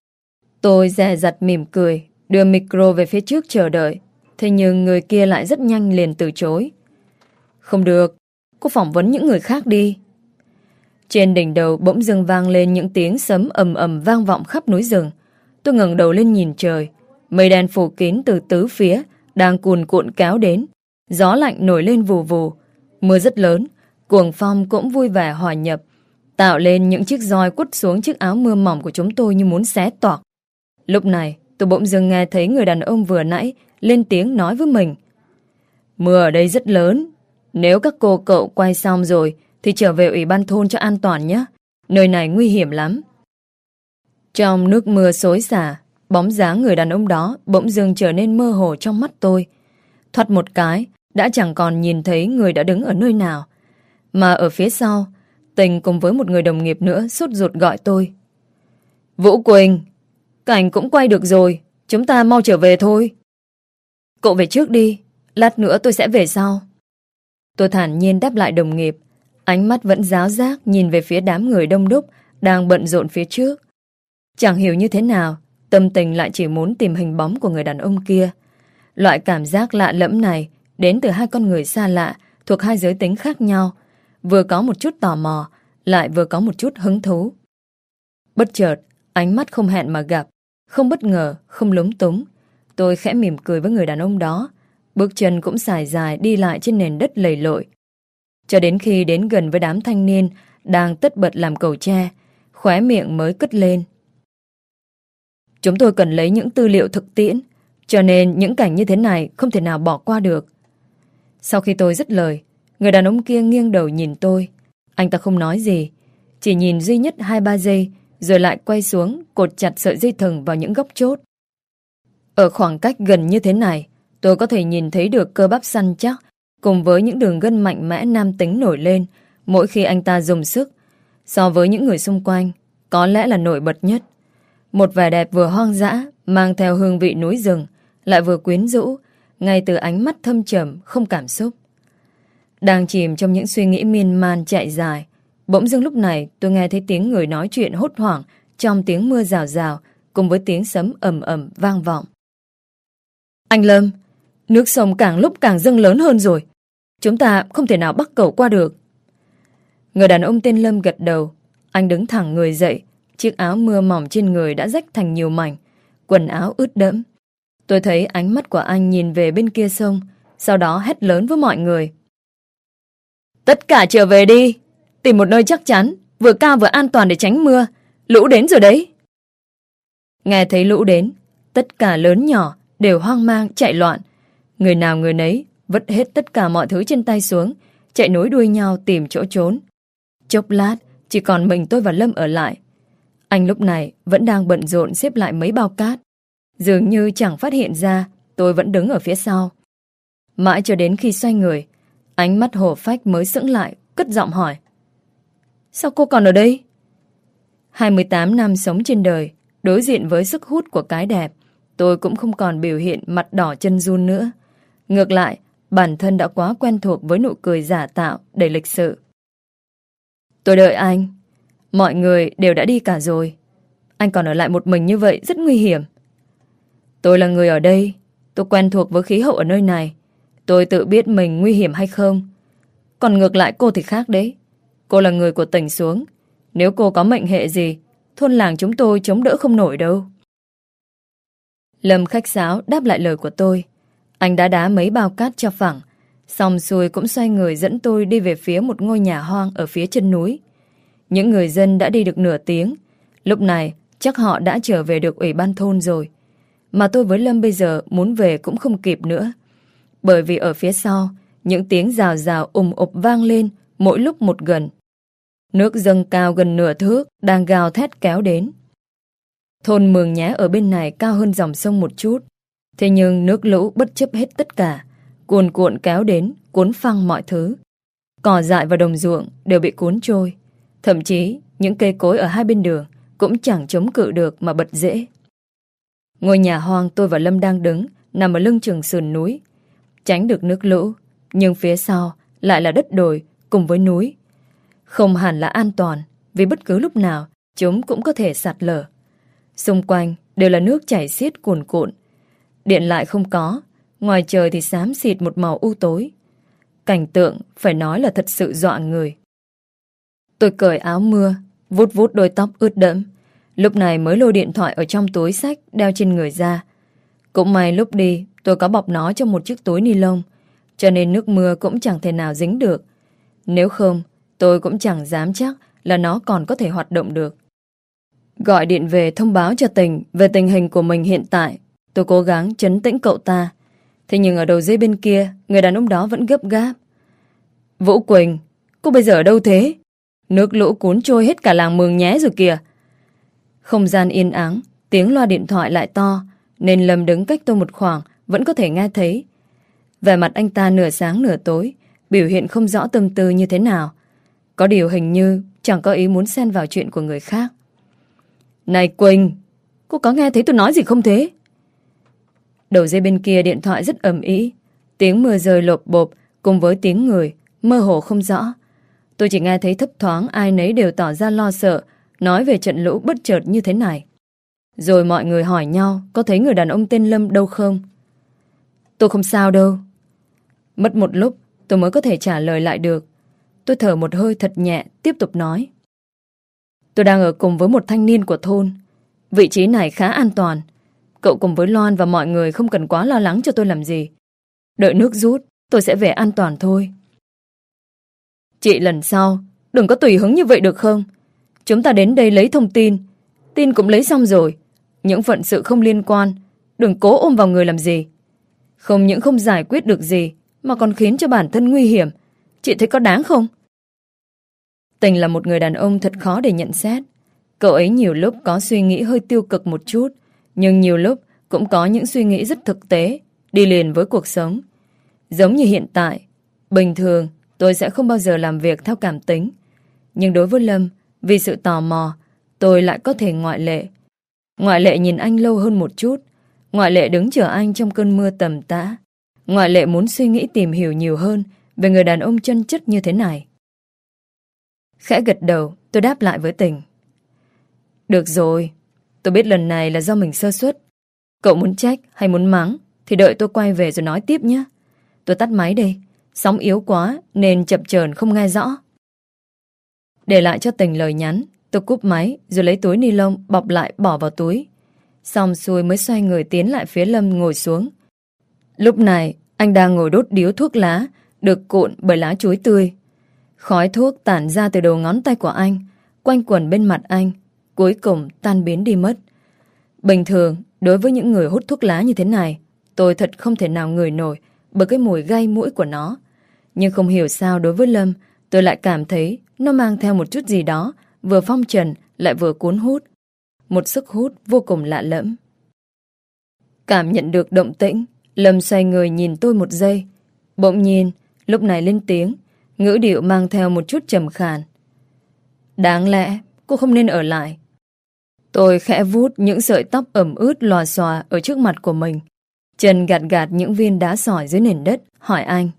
Tôi dè dặt mỉm cười, đưa micro về phía trước chờ đợi. Thế nhưng người kia lại rất nhanh liền từ chối. Không được, cô phỏng vấn những người khác đi. Trên đỉnh đầu bỗng dưng vang lên những tiếng sấm ầm ầm vang vọng khắp núi rừng. Tôi ngẩng đầu lên nhìn trời. Mây đen phủ kín từ tứ phía đang cuồn cuộn kéo đến. Gió lạnh nổi lên vù vù. Mưa rất lớn, cuồng phong cũng vui vẻ hòa nhập, tạo lên những chiếc roi quất xuống chiếc áo mưa mỏng của chúng tôi như muốn xé toạc. Lúc này tôi bỗng dưng nghe thấy người đàn ông vừa nãy lên tiếng nói với mình. Mưa ở đây rất lớn. Nếu các cô cậu quay xong rồi thì trở về ủy ban thôn cho an toàn nhé. Nơi này nguy hiểm lắm. Trong nước mưa xối xả, bóng dáng người đàn ông đó bỗng dưng trở nên mơ hồ trong mắt tôi. Thoát một cái, đã chẳng còn nhìn thấy người đã đứng ở nơi nào. Mà ở phía sau, Tình cùng với một người đồng nghiệp nữa sốt ruột gọi tôi. Vũ Quỳnh, cảnh cũng quay được rồi, chúng ta mau trở về thôi. Cậu về trước đi, lát nữa tôi sẽ về sau. Tôi thản nhiên đáp lại đồng nghiệp, ánh mắt vẫn ráo rác nhìn về phía đám người đông đúc đang bận rộn phía trước. Chẳng hiểu như thế nào, tâm tình lại chỉ muốn tìm hình bóng của người đàn ông kia. Loại cảm giác lạ lẫm này đến từ hai con người xa lạ thuộc hai giới tính khác nhau, vừa có một chút tò mò, lại vừa có một chút hứng thú. Bất chợt, ánh mắt không hẹn mà gặp, không bất ngờ, không lúng túng. Tôi khẽ mỉm cười với người đàn ông đó, bước chân cũng sải dài đi lại trên nền đất lầy lội. Cho đến khi đến gần với đám thanh niên đang tất bật làm cầu tre, khóe miệng mới cất lên. Chúng tôi cần lấy những tư liệu thực tiễn, cho nên những cảnh như thế này không thể nào bỏ qua được. Sau khi tôi dứt lời, người đàn ông kia nghiêng đầu nhìn tôi. Anh ta không nói gì, chỉ nhìn duy nhất hai ba giây, rồi lại quay xuống cột chặt sợi dây thừng vào những góc chốt. Ở khoảng cách gần như thế này, tôi có thể nhìn thấy được cơ bắp săn chắc cùng với những đường gân mạnh mẽ nam tính nổi lên mỗi khi anh ta dùng sức. So với những người xung quanh, có lẽ là nổi bật nhất. Một vẻ đẹp vừa hoang dã, mang theo hương vị núi rừng, lại vừa quyến rũ, ngay từ ánh mắt thâm trầm, không cảm xúc. Đang chìm trong những suy nghĩ miên man chạy dài, bỗng dưng lúc này tôi nghe thấy tiếng người nói chuyện hốt hoảng trong tiếng mưa rào rào cùng với tiếng sấm ầm ầm vang vọng. Anh Lâm, nước sông càng lúc càng dâng lớn hơn rồi. Chúng ta không thể nào bắt cẩu qua được. Người đàn ông tên Lâm gật đầu. Anh đứng thẳng người dậy, chiếc áo mưa mỏng trên người đã rách thành nhiều mảnh, quần áo ướt đẫm. Tôi thấy ánh mắt của anh nhìn về bên kia sông, sau đó hét lớn với mọi người. Tất cả trở về đi, tìm một nơi chắc chắn, vừa cao vừa an toàn để tránh mưa. Lũ đến rồi đấy. Nghe thấy lũ đến, tất cả lớn nhỏ đều hoang mang chạy loạn. Người nào người nấy vứt hết tất cả mọi thứ trên tay xuống, chạy nối đuôi nhau tìm chỗ trốn. Chốc lát, chỉ còn mình tôi và Lâm ở lại. Anh lúc này vẫn đang bận rộn xếp lại mấy bao cát. Dường như chẳng phát hiện ra tôi vẫn đứng ở phía sau. Mãi cho đến khi xoay người, ánh mắt hổ phách mới sững lại, cất giọng hỏi. Sao cô còn ở đây? hai mươi tám năm sống trên đời, đối diện với sức hút của cái đẹp, tôi cũng không còn biểu hiện mặt đỏ chân run nữa. Ngược lại, bản thân đã quá quen thuộc với nụ cười giả tạo, đầy lịch sự. Tôi đợi anh. Mọi người đều đã đi cả rồi. Anh còn ở lại một mình như vậy rất nguy hiểm. Tôi là người ở đây. Tôi quen thuộc với khí hậu ở nơi này. Tôi tự biết mình nguy hiểm hay không. Còn ngược lại cô thì khác đấy. Cô là người của tỉnh xuống. Nếu cô có mệnh hệ gì, thôn làng chúng tôi chống đỡ không nổi đâu. Lâm khách sáo đáp lại lời của tôi. Anh đã đá mấy bao cát cho phẳng, xong xuôi cũng xoay người dẫn tôi đi về phía một ngôi nhà hoang ở phía chân núi. Những người dân đã đi được nửa tiếng. Lúc này chắc họ đã trở về được ủy ban thôn rồi. Mà tôi với Lâm bây giờ muốn về cũng không kịp nữa. Bởi vì ở phía sau, những tiếng rào rào ùm ụp vang lên mỗi lúc một gần. Nước dâng cao gần nửa thước đang gào thét kéo đến. Thôn Mường Nhé ở bên này cao hơn dòng sông một chút. Thế nhưng nước lũ bất chấp hết tất cả, cuồn cuộn kéo đến, cuốn phăng mọi thứ. Cỏ dại và đồng ruộng đều bị cuốn trôi. Thậm chí những cây cối ở hai bên đường cũng chẳng chống cự được mà bật rễ. Ngôi nhà hoang tôi và Lâm đang đứng nằm ở lưng chừng sườn núi, tránh được nước lũ, nhưng phía sau lại là đất đồi cùng với núi. Không hẳn là an toàn, vì bất cứ lúc nào chúng cũng có thể sạt lở. Xung quanh đều là nước chảy xiết cuồn cuộn. Điện lại không có, ngoài trời thì xám xịt một màu u tối. Cảnh tượng phải nói là thật sự dọa người. Tôi cởi áo mưa, vút vút đôi tóc ướt đẫm. Lúc này mới lôi điện thoại ở trong túi xách đeo trên người ra. Cũng may lúc đi tôi có bọc nó trong một chiếc túi ni lông, cho nên nước mưa cũng chẳng thể nào dính được. Nếu không, tôi cũng chẳng dám chắc là nó còn có thể hoạt động được. Gọi điện về thông báo cho Tình về tình hình của mình hiện tại. Tôi cố gắng trấn tĩnh cậu ta. Thế nhưng ở đầu dây bên kia, người đàn ông đó vẫn gấp gáp. Vũ Quỳnh, cô bây giờ ở đâu thế? Nước lũ cuốn trôi hết cả làng Mường Nhé rồi kìa. Không gian yên ắng, tiếng loa điện thoại lại to, nên Lâm đứng cách tôi một khoảng vẫn có thể nghe thấy. Vẻ mặt anh ta nửa sáng nửa tối, biểu hiện không rõ tâm tư như thế nào. Có điều hình như chẳng có ý muốn xen vào chuyện của người khác. Này Quỳnh, cô có nghe thấy tôi nói gì không thế? Đầu dây bên kia điện thoại rất ầm ĩ, tiếng mưa rơi lộp bộp cùng với tiếng người mơ hồ không rõ. Tôi chỉ nghe thấy thấp thoáng ai nấy đều tỏ ra lo sợ, nói về trận lũ bất chợt như thế này. Rồi mọi người hỏi nhau có thấy người đàn ông tên Lâm đâu không. Tôi không sao đâu. Mất một lúc tôi mới có thể trả lời lại được. Tôi thở một hơi thật nhẹ, tiếp tục nói. Tôi đang ở cùng với một thanh niên của thôn. Vị trí này khá an toàn. Cậu cùng với Loan và mọi người không cần quá lo lắng cho tôi làm gì. Đợi nước rút, tôi sẽ về an toàn thôi. Chị lần sau, đừng có tùy hứng như vậy được không? Chúng ta đến đây lấy thông tin. Tin cũng lấy xong rồi. Những phận sự không liên quan, đừng cố ôm vào người làm gì. Không những không giải quyết được gì, mà còn khiến cho bản thân nguy hiểm. Chị thấy có đáng không? Tình là một người đàn ông thật khó để nhận xét. Cậu ấy nhiều lúc có suy nghĩ hơi tiêu cực một chút, nhưng nhiều lúc cũng có những suy nghĩ rất thực tế, đi liền với cuộc sống. Giống như hiện tại, bình thường tôi sẽ không bao giờ làm việc theo cảm tính. Nhưng đối với Lâm, vì sự tò mò, tôi lại có thể ngoại lệ. Ngoại lệ nhìn anh lâu hơn một chút. Ngoại lệ đứng chờ anh trong cơn mưa tầm tã. Ngoại lệ muốn suy nghĩ tìm hiểu nhiều hơn về người đàn ông chân chất như thế này. Khẽ gật đầu, tôi đáp lại với Tình. Được rồi, tôi biết lần này là do mình sơ suất. Cậu muốn trách hay muốn mắng thì đợi tôi quay về rồi nói tiếp nhé. Tôi tắt máy đây, sóng yếu quá nên chập chờn không nghe rõ. Để lại cho Tình lời nhắn, tôi cúp máy rồi lấy túi ni lông bọc lại bỏ vào túi. Xong xuôi mới xoay người tiến lại phía Lâm ngồi xuống. Lúc này Anh đang ngồi đốt điếu thuốc lá, được cuộn bởi lá chuối tươi. Khói thuốc tản ra từ đầu ngón tay của anh, quanh quẩn bên mặt anh, cuối cùng tan biến đi mất. Bình thường, đối với những người hút thuốc lá như thế này, tôi thật không thể nào ngửi nổi bởi cái mùi gây mũi của nó. Nhưng không hiểu sao đối với Lâm, tôi lại cảm thấy nó mang theo một chút gì đó, vừa phong trần lại vừa cuốn hút. Một sức hút vô cùng lạ lẫm. Cảm nhận được động tĩnh, Lâm xoay người nhìn tôi một giây. Bỗng nhiên, lúc này lên tiếng, ngữ điệu mang theo một chút trầm khàn. Đáng lẽ cô không nên ở lại. Tôi khẽ vuốt những sợi tóc ẩm ướt lòa xòa ở trước mặt của mình. Chân gạt gạt những viên đá sỏi dưới nền đất, hỏi anh.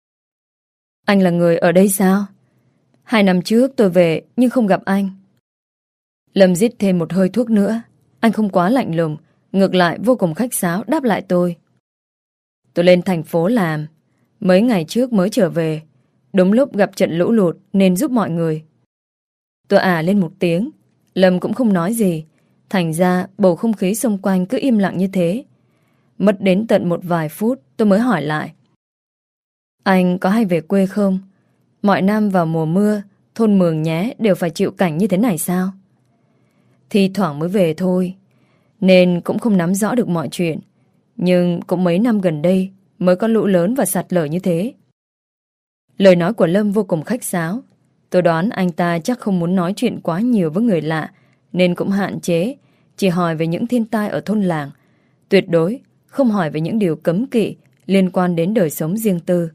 Anh là người ở đây sao? Hai năm trước tôi về nhưng không gặp anh. Lâm rít thêm một hơi thuốc nữa. Anh không quá lạnh lùng, ngược lại vô cùng khách sáo đáp lại tôi. Tôi lên thành phố làm. Mấy ngày trước mới trở về. Đúng lúc gặp trận lũ lụt nên giúp mọi người. Tôi ả lên một tiếng. Lâm cũng không nói gì. Thành ra bầu không khí xung quanh cứ im lặng như thế. Mất đến tận một vài phút tôi mới hỏi lại. Anh có hay về quê không? Mọi năm vào mùa mưa, thôn Mường Nhé đều phải chịu cảnh như thế này sao? Thì thoảng mới về thôi, nên cũng không nắm rõ được mọi chuyện. Nhưng cũng mấy năm gần đây mới có lũ lớn và sạt lở như thế. Lời nói của Lâm vô cùng khách sáo. Tôi đoán anh ta chắc không muốn nói chuyện quá nhiều với người lạ, nên cũng hạn chế, chỉ hỏi về những thiên tai ở thôn làng. Tuyệt đối không hỏi về những điều cấm kỵ liên quan đến đời sống riêng tư.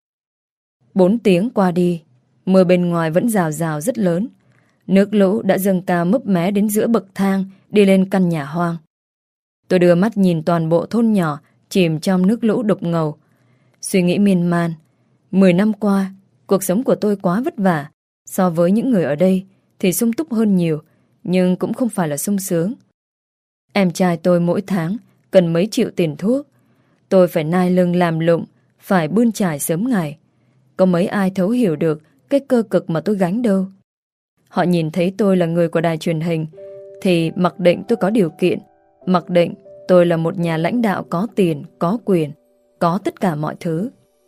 Bốn tiếng qua đi, mưa bên ngoài vẫn rào rào rất lớn. Nước lũ đã dâng cao mấp mé đến giữa bậc thang đi lên căn nhà hoang. Tôi đưa mắt nhìn toàn bộ thôn nhỏ chìm trong nước lũ đục ngầu. Suy nghĩ miên man. Mười năm qua, cuộc sống của tôi quá vất vả. So với những người ở đây thì sung túc hơn nhiều, nhưng cũng không phải là sung sướng. Em trai tôi mỗi tháng cần mấy triệu tiền thuốc. Tôi phải nai lưng làm lụng, phải bươn trải sớm ngày. Có mấy ai thấu hiểu được cái cơ cực mà tôi gánh đâu. Họ nhìn thấy tôi là người của đài truyền hình thì mặc định tôi có điều kiện, mặc định tôi là một nhà lãnh đạo có tiền, có quyền, có tất cả mọi thứ.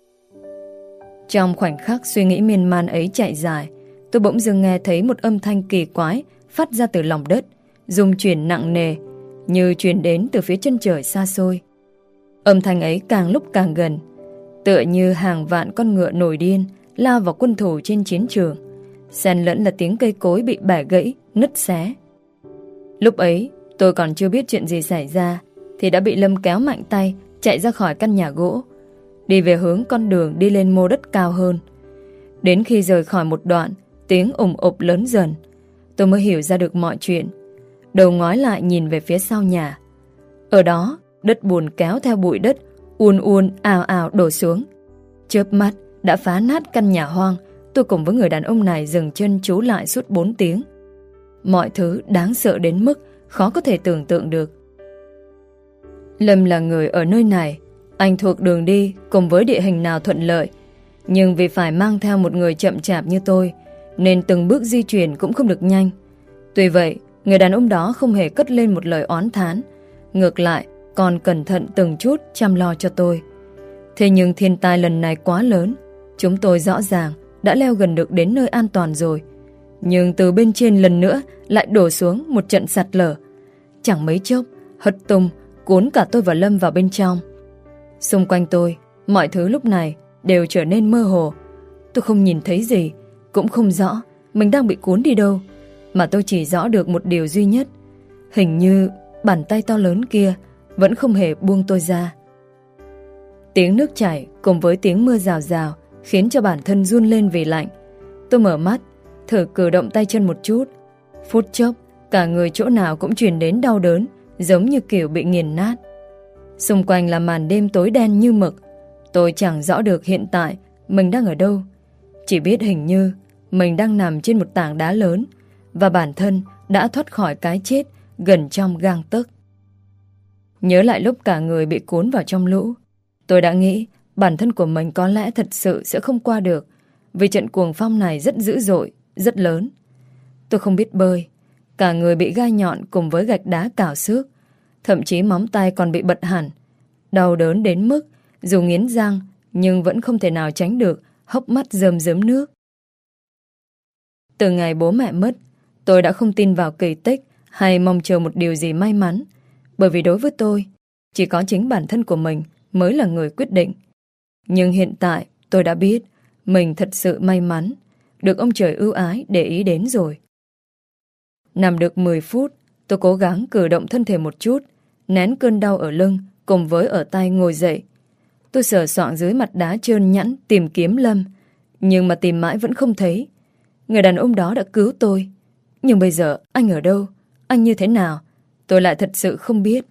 Trong khoảnh khắc suy nghĩ miên man ấy chạy dài, tôi bỗng dưng nghe thấy một âm thanh kỳ quái phát ra từ lòng đất, rung chuyển nặng nề, như truyền đến từ phía chân trời xa xôi. Âm thanh ấy càng lúc càng gần, tựa như hàng vạn con ngựa nổi điên lao vào quân thù trên chiến trường, xen lẫn là tiếng cây cối bị bẻ gãy, nứt xé. Lúc ấy, tôi còn chưa biết chuyện gì xảy ra thì đã bị Lâm kéo mạnh tay chạy ra khỏi căn nhà gỗ, đi về hướng con đường đi lên mô đất cao hơn. Đến khi rời khỏi một đoạn, tiếng ủng ụp lớn dần, tôi mới hiểu ra được mọi chuyện. Đầu ngói lại nhìn về phía sau nhà. Ở đó, đất bùn kéo theo bụi đất uôn uôn ào ào đổ xuống. Chớp mắt đã phá nát căn nhà hoang. Tôi cùng với người đàn ông này dừng chân trú lại suốt bốn tiếng. Mọi thứ đáng sợ đến mức khó có thể tưởng tượng được. Lâm là người ở nơi này. Anh thuộc đường đi cùng với địa hình nào thuận lợi, nhưng vì phải mang theo một người chậm chạp như tôi nên từng bước di chuyển cũng không được nhanh. Tuy vậy, người đàn ông đó không hề cất lên một lời oán thán, ngược lại còn cẩn thận từng chút chăm lo cho tôi. Thế nhưng thiên tai lần này quá lớn. Chúng tôi rõ ràng đã leo gần được đến nơi an toàn rồi, nhưng từ bên trên lần nữa lại đổ xuống một trận sạt lở. Chẳng mấy chốc hất tung cuốn cả tôi và Lâm vào bên trong. Xung quanh tôi, mọi thứ lúc này đều trở nên mơ hồ. Tôi không nhìn thấy gì, cũng không rõ mình đang bị cuốn đi đâu, mà tôi chỉ rõ được một điều duy nhất. Hình như bàn tay to lớn kia vẫn không hề buông tôi ra. Tiếng nước chảy cùng với tiếng mưa rào rào khiến cho bản thân run lên vì lạnh. Tôi mở mắt, thử cử động tay chân một chút. Phút chốc, cả người chỗ nào cũng truyền đến đau đớn, giống như kiểu bị nghiền nát. Xung quanh là màn đêm tối đen như mực. Tôi chẳng rõ được hiện tại mình đang ở đâu. Chỉ biết hình như mình đang nằm trên một tảng đá lớn và bản thân đã thoát khỏi cái chết gần trong gang tấc. Nhớ lại lúc cả người bị cuốn vào trong lũ, tôi đã nghĩ bản thân của mình có lẽ thật sự sẽ không qua được, vì trận cuồng phong này rất dữ dội, rất lớn. Tôi không biết bơi, cả người bị gai nhọn cùng với gạch đá cào xước, thậm chí móng tay còn bị bật hẳn. Đau đớn đến mức Dù nghiến răng, nhưng vẫn không thể nào tránh được hốc mắt rơm rớm nước. Từ ngày bố mẹ mất, tôi đã không tin vào kỳ tích hay mong chờ một điều gì may mắn. Bởi vì đối với tôi, chỉ có chính bản thân của mình mới là người quyết định. Nhưng hiện tại tôi đã biết mình thật sự may mắn, được ông trời ưu ái để ý đến rồi. Nằm được mười phút, tôi cố gắng cử động thân thể một chút, nén cơn đau ở lưng cùng với ở tay ngồi dậy. Tôi sờ soạng dưới mặt đá trơn nhẵn tìm kiếm Lâm, nhưng mà tìm mãi vẫn không thấy. Người đàn ông đó đã cứu tôi, nhưng bây giờ anh ở đâu, anh như thế nào, tôi lại thật sự không biết.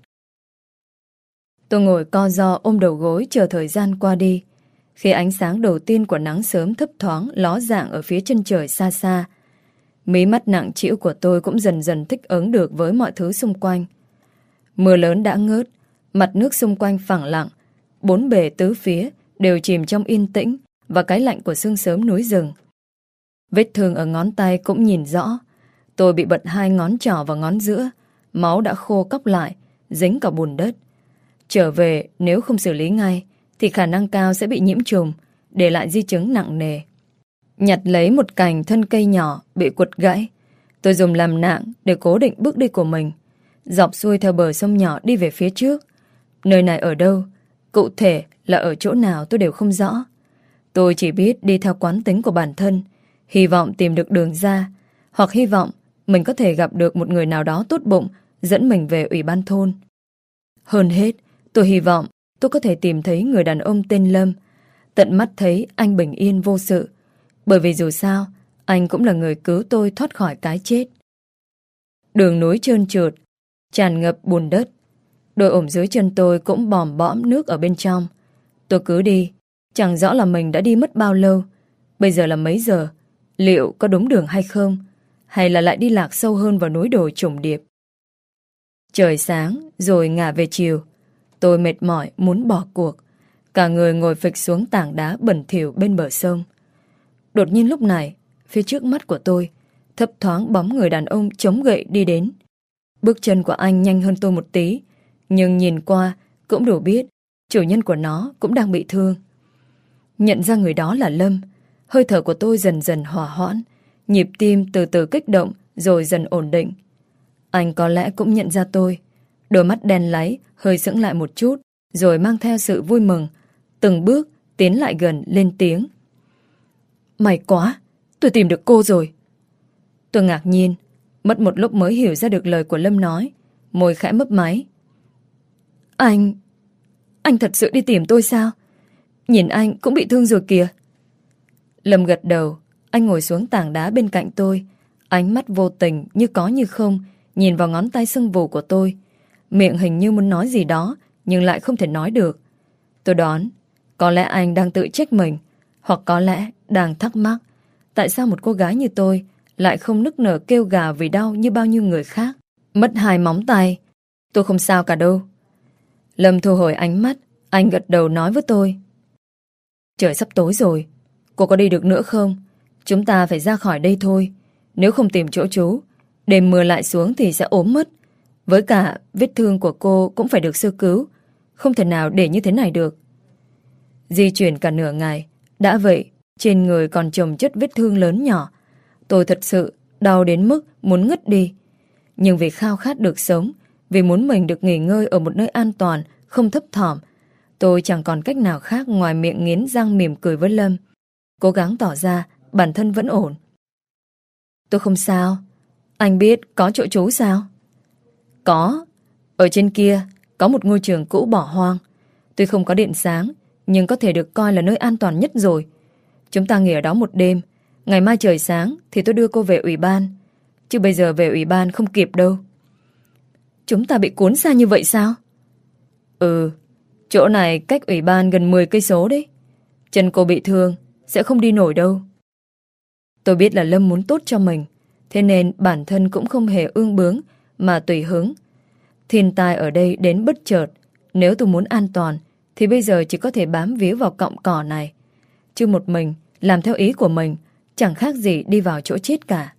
Tôi ngồi co ro ôm đầu gối chờ thời gian qua đi. Khi ánh sáng đầu tiên của nắng sớm thấp thoáng ló dạng ở phía chân trời xa xa, mí mắt nặng trĩu của tôi cũng dần dần thích ứng được với mọi thứ xung quanh. Mưa lớn đã ngớt, mặt nước xung quanh phẳng lặng, bốn bề tứ phía đều chìm trong yên tĩnh và cái lạnh của sương sớm núi rừng. Vết thương ở ngón tay cũng nhìn rõ. Tôi bị bật hai ngón trỏ và ngón giữa, máu đã khô cóc lại, dính cả bùn đất. Trở về nếu không xử lý ngay thì khả năng cao sẽ bị nhiễm trùng, để lại di chứng nặng nề. Nhặt lấy một cành thân cây nhỏ bị quật gãy, tôi dùng làm nạng để cố định bước đi của mình, dọc xuôi theo bờ sông nhỏ đi về phía trước. Nơi này ở đâu, cụ thể là ở chỗ nào tôi đều không rõ. Tôi chỉ biết đi theo quán tính của bản thân, hy vọng tìm được đường ra, hoặc hy vọng mình có thể gặp được một người nào đó tốt bụng dẫn mình về ủy ban thôn. Hơn hết, tôi hy vọng tôi có thể tìm thấy người đàn ông tên Lâm, tận mắt thấy anh bình yên vô sự, bởi vì dù sao, anh cũng là người cứu tôi thoát khỏi cái chết. Đường núi trơn trượt, tràn ngập bùn đất, đôi ổm dưới chân tôi cũng bòm bõm nước ở bên trong. Tôi cứ đi, chẳng rõ là mình đã đi mất bao lâu. Bây giờ là mấy giờ? Liệu có đúng đường hay không? Hay là lại đi lạc sâu hơn vào núi đồi trùng điệp? Trời sáng rồi ngả về chiều. Tôi mệt mỏi muốn bỏ cuộc. Cả người ngồi phịch xuống tảng đá bẩn thỉu bên bờ sông. Đột nhiên lúc này, phía trước mắt của tôi thấp thoáng bóng người đàn ông chống gậy đi đến. Bước chân của anh nhanh hơn tôi một tí, nhưng nhìn qua cũng đủ biết chủ nhân của nó cũng đang bị thương. Nhận ra người đó là Lâm, hơi thở của tôi dần dần hòa hoãn, nhịp tim từ từ kích động rồi dần ổn định. Anh có lẽ cũng nhận ra tôi, đôi mắt đen láy hơi sững lại một chút, rồi mang theo sự vui mừng, từng bước tiến lại gần lên tiếng. May quá, tôi tìm được cô rồi. Tôi ngạc nhiên, mất một lúc mới hiểu ra được lời của Lâm nói, môi khẽ mấp máy. Anh... Anh thật sự đi tìm tôi sao? Nhìn anh cũng bị thương rồi kìa. Lâm gật đầu, anh ngồi xuống tảng đá bên cạnh tôi, ánh mắt vô tình như có như không nhìn vào ngón tay sưng vù của tôi. Miệng hình như muốn nói gì đó, nhưng lại không thể nói được. Tôi đoán, có lẽ anh đang tự trách mình, hoặc có lẽ đang thắc mắc tại sao một cô gái như tôi lại không nức nở kêu gào vì đau như bao nhiêu người khác. Mất hai móng tay. Tôi không sao cả đâu. Lâm thu hồi ánh mắt, anh gật đầu nói với tôi. Trời sắp tối rồi, cô có đi được nữa không? Chúng ta phải ra khỏi đây thôi. Nếu không tìm chỗ trú, đêm mưa lại xuống thì sẽ ốm mất. Với cả vết thương của cô cũng phải được sơ cứu, không thể nào để như thế này được. Di chuyển cả nửa ngày, đã vậy trên người còn chồng chất vết thương lớn nhỏ. Tôi thật sự đau đến mức muốn ngất đi. Nhưng vì khao khát được sống, vì muốn mình được nghỉ ngơi ở một nơi an toàn, không thấp thỏm, tôi chẳng còn cách nào khác ngoài miệng nghiến răng mỉm cười với Lâm, cố gắng tỏ ra bản thân vẫn ổn. Tôi không sao. Anh biết có chỗ trú sao? Có. Ở trên kia có một ngôi trường cũ bỏ hoang. Tuy không có điện sáng, nhưng có thể được coi là nơi an toàn nhất rồi. Chúng ta nghỉ ở đó một đêm. Ngày mai trời sáng thì tôi đưa cô về ủy ban. Chứ bây giờ về ủy ban không kịp đâu. Chúng ta bị cuốn xa như vậy sao? Ừ, chỗ này cách ủy ban gần mười cây số đấy. Chân cô bị thương, sẽ không đi nổi đâu. Tôi biết là Lâm muốn tốt cho mình, thế nên bản thân cũng không hề ương bướng mà tùy hứng. Thiên tai ở đây đến bất chợt. Nếu tôi muốn an toàn thì bây giờ chỉ có thể bám víu vào cọng cỏ này. Chứ một mình làm theo ý của mình chẳng khác gì đi vào chỗ chết cả.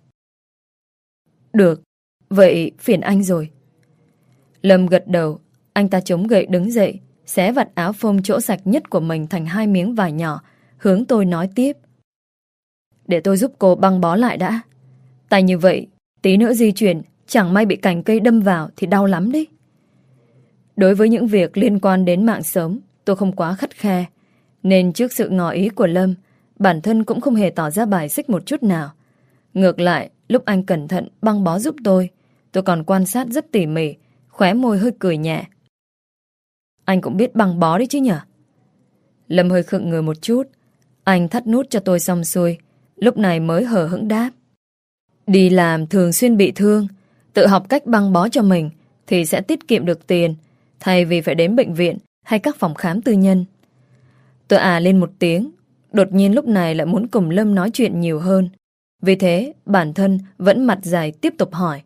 Được, vậy phiền anh rồi. Lâm gật đầu. Anh ta chống gậy đứng dậy, xé vạt áo phông chỗ sạch nhất của mình thành hai miếng vải nhỏ, hướng tôi nói tiếp. Để tôi giúp cô băng bó lại đã. Tay như vậy, tí nữa di chuyển, chẳng may bị cành cây đâm vào thì đau lắm đấy. Đối với những việc liên quan đến mạng sống, tôi không quá khắt khe, nên trước sự ngỏ ý của Lâm, bản thân cũng không hề tỏ ra bài xích một chút nào. Ngược lại, lúc anh cẩn thận băng bó giúp tôi, tôi còn quan sát rất tỉ mỉ, khóe môi hơi cười nhẹ. Anh cũng biết băng bó đấy chứ nhở? Lâm hơi khựng người một chút. Anh thắt nút cho tôi xong xuôi, lúc này mới hờ hững đáp. Đi làm thường xuyên bị thương, tự học cách băng bó cho mình thì sẽ tiết kiệm được tiền, thay vì phải đến bệnh viện hay các phòng khám tư nhân. Tôi à lên một tiếng, đột nhiên lúc này lại muốn cùng Lâm nói chuyện nhiều hơn. Vì thế, bản thân vẫn mặt dày tiếp tục hỏi.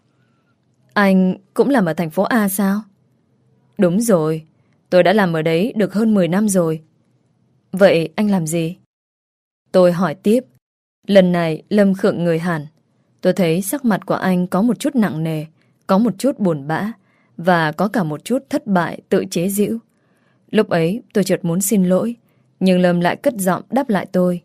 Anh cũng làm ở thành phố A sao? Đúng rồi, tôi đã làm ở đấy được hơn mười năm rồi. Vậy anh làm gì? Tôi hỏi tiếp. Lần này Lâm khựng người hẳn. Tôi thấy sắc mặt của anh có một chút nặng nề, có một chút buồn bã, và có cả một chút thất bại tự chế giễu. Lúc ấy tôi chợt muốn xin lỗi, nhưng Lâm lại cất giọng đáp lại tôi.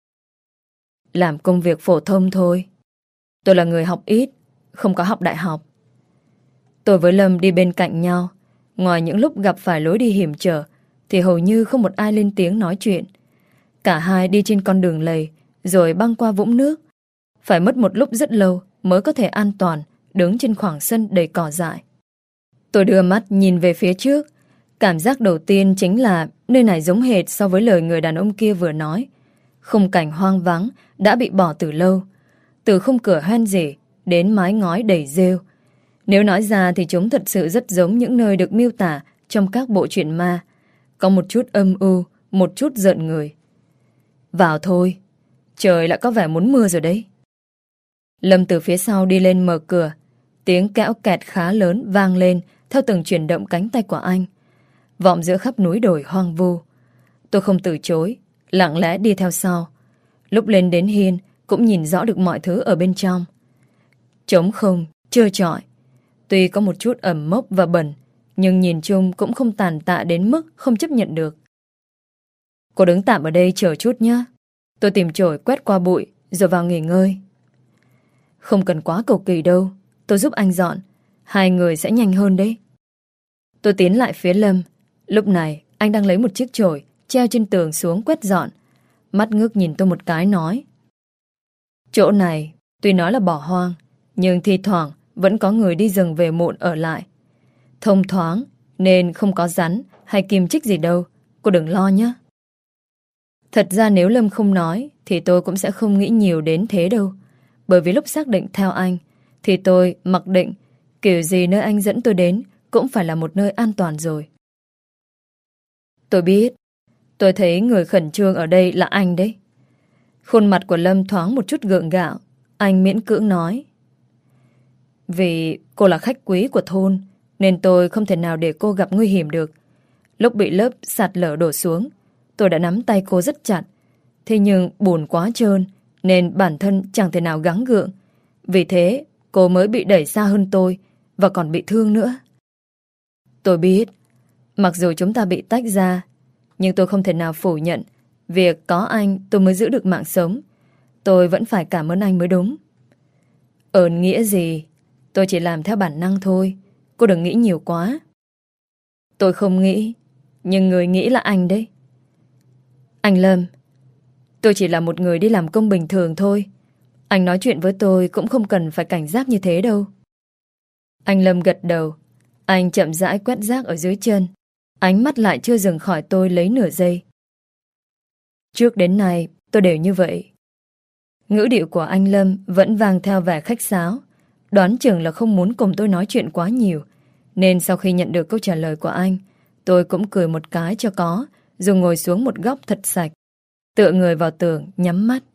Làm công việc phổ thông thôi. Tôi là người học ít, không có học đại học. Tôi với Lâm đi bên cạnh nhau. Ngoài những lúc gặp phải lối đi hiểm trở thì hầu như không một ai lên tiếng nói chuyện. Cả hai đi trên con đường lầy, rồi băng qua vũng nước. Phải mất một lúc rất lâu mới có thể an toàn đứng trên khoảng sân đầy cỏ dại. Tôi đưa mắt nhìn về phía trước. Cảm giác đầu tiên chính là nơi này giống hệt so với lời người đàn ông kia vừa nói. Khung cảnh hoang vắng đã bị bỏ từ lâu. Từ khung cửa hoen rỉ đến mái ngói đầy rêu. Nếu nói ra thì chúng thật sự rất giống những nơi được miêu tả trong các bộ truyện ma. Có một chút âm u, một chút giận người. Vào thôi, trời lại có vẻ muốn mưa rồi đấy. Lâm từ phía sau đi lên mở cửa. Tiếng kẽo kẹt khá lớn vang lên theo từng chuyển động cánh tay của anh. Vọng giữa khắp núi đồi hoang vu. Tôi không từ chối, lặng lẽ đi theo sau. Lúc lên đến hiên cũng nhìn rõ được mọi thứ ở bên trong. Trống không, trơ trọi. Tuy có một chút ẩm mốc và bẩn, nhưng nhìn chung cũng không tàn tạ đến mức không chấp nhận được. Cô đứng tạm ở đây chờ chút nhé. Tôi tìm chổi quét qua bụi rồi vào nghỉ ngơi. Không cần quá cầu kỳ đâu, tôi giúp anh dọn. Hai người sẽ nhanh hơn đấy. Tôi tiến lại phía Lâm. Lúc này anh đang lấy một chiếc chổi treo trên tường xuống quét dọn. Mắt ngước nhìn tôi một cái nói. Chỗ này tuy nói là bỏ hoang, nhưng thi thoảng vẫn có người đi rừng về muộn ở lại. Thông thoáng nên không có rắn hay kim chích gì đâu. Cô đừng lo nhé. Thật ra nếu Lâm không nói thì tôi cũng sẽ không nghĩ nhiều đến thế đâu. Bởi vì lúc xác định theo anh thì tôi mặc định kiểu gì nơi anh dẫn tôi đến cũng phải là một nơi an toàn rồi. Tôi biết. Tôi thấy người khẩn trương ở đây là anh đấy. Khuôn mặt của Lâm thoáng một chút gượng gạo. Anh miễn cưỡng nói. Vì cô là khách quý của thôn nên tôi không thể nào để cô gặp nguy hiểm được. Lúc bị lớp sạt lở đổ xuống, tôi đã nắm tay cô rất chặt. Thế nhưng bùn quá trơn nên bản thân chẳng thể nào gắng gượng. Vì thế cô mới bị đẩy xa hơn tôi và còn bị thương nữa. Tôi biết, mặc dù chúng ta bị tách ra, nhưng tôi không thể nào phủ nhận việc có anh tôi mới giữ được mạng sống. Tôi vẫn phải cảm ơn anh mới đúng. Ơn nghĩa gì? Tôi chỉ làm theo bản năng thôi. Cô đừng nghĩ nhiều quá. Tôi không nghĩ, nhưng người nghĩ là anh đấy. Anh Lâm, tôi chỉ là một người đi làm công bình thường thôi. Anh nói chuyện với tôi cũng không cần phải cảnh giác như thế đâu. Anh Lâm gật đầu. Anh chậm rãi quét rác ở dưới chân. Ánh mắt lại chưa dừng khỏi tôi lấy nửa giây. Trước đến nay tôi đều như vậy. Ngữ điệu của anh Lâm vẫn vang theo vẻ khách sáo. Đoán chừng là không muốn cùng tôi nói chuyện quá nhiều. Nên sau khi nhận được câu trả lời của anh, tôi cũng cười một cái cho có, rồi ngồi xuống một góc thật sạch, tựa người vào tường nhắm mắt.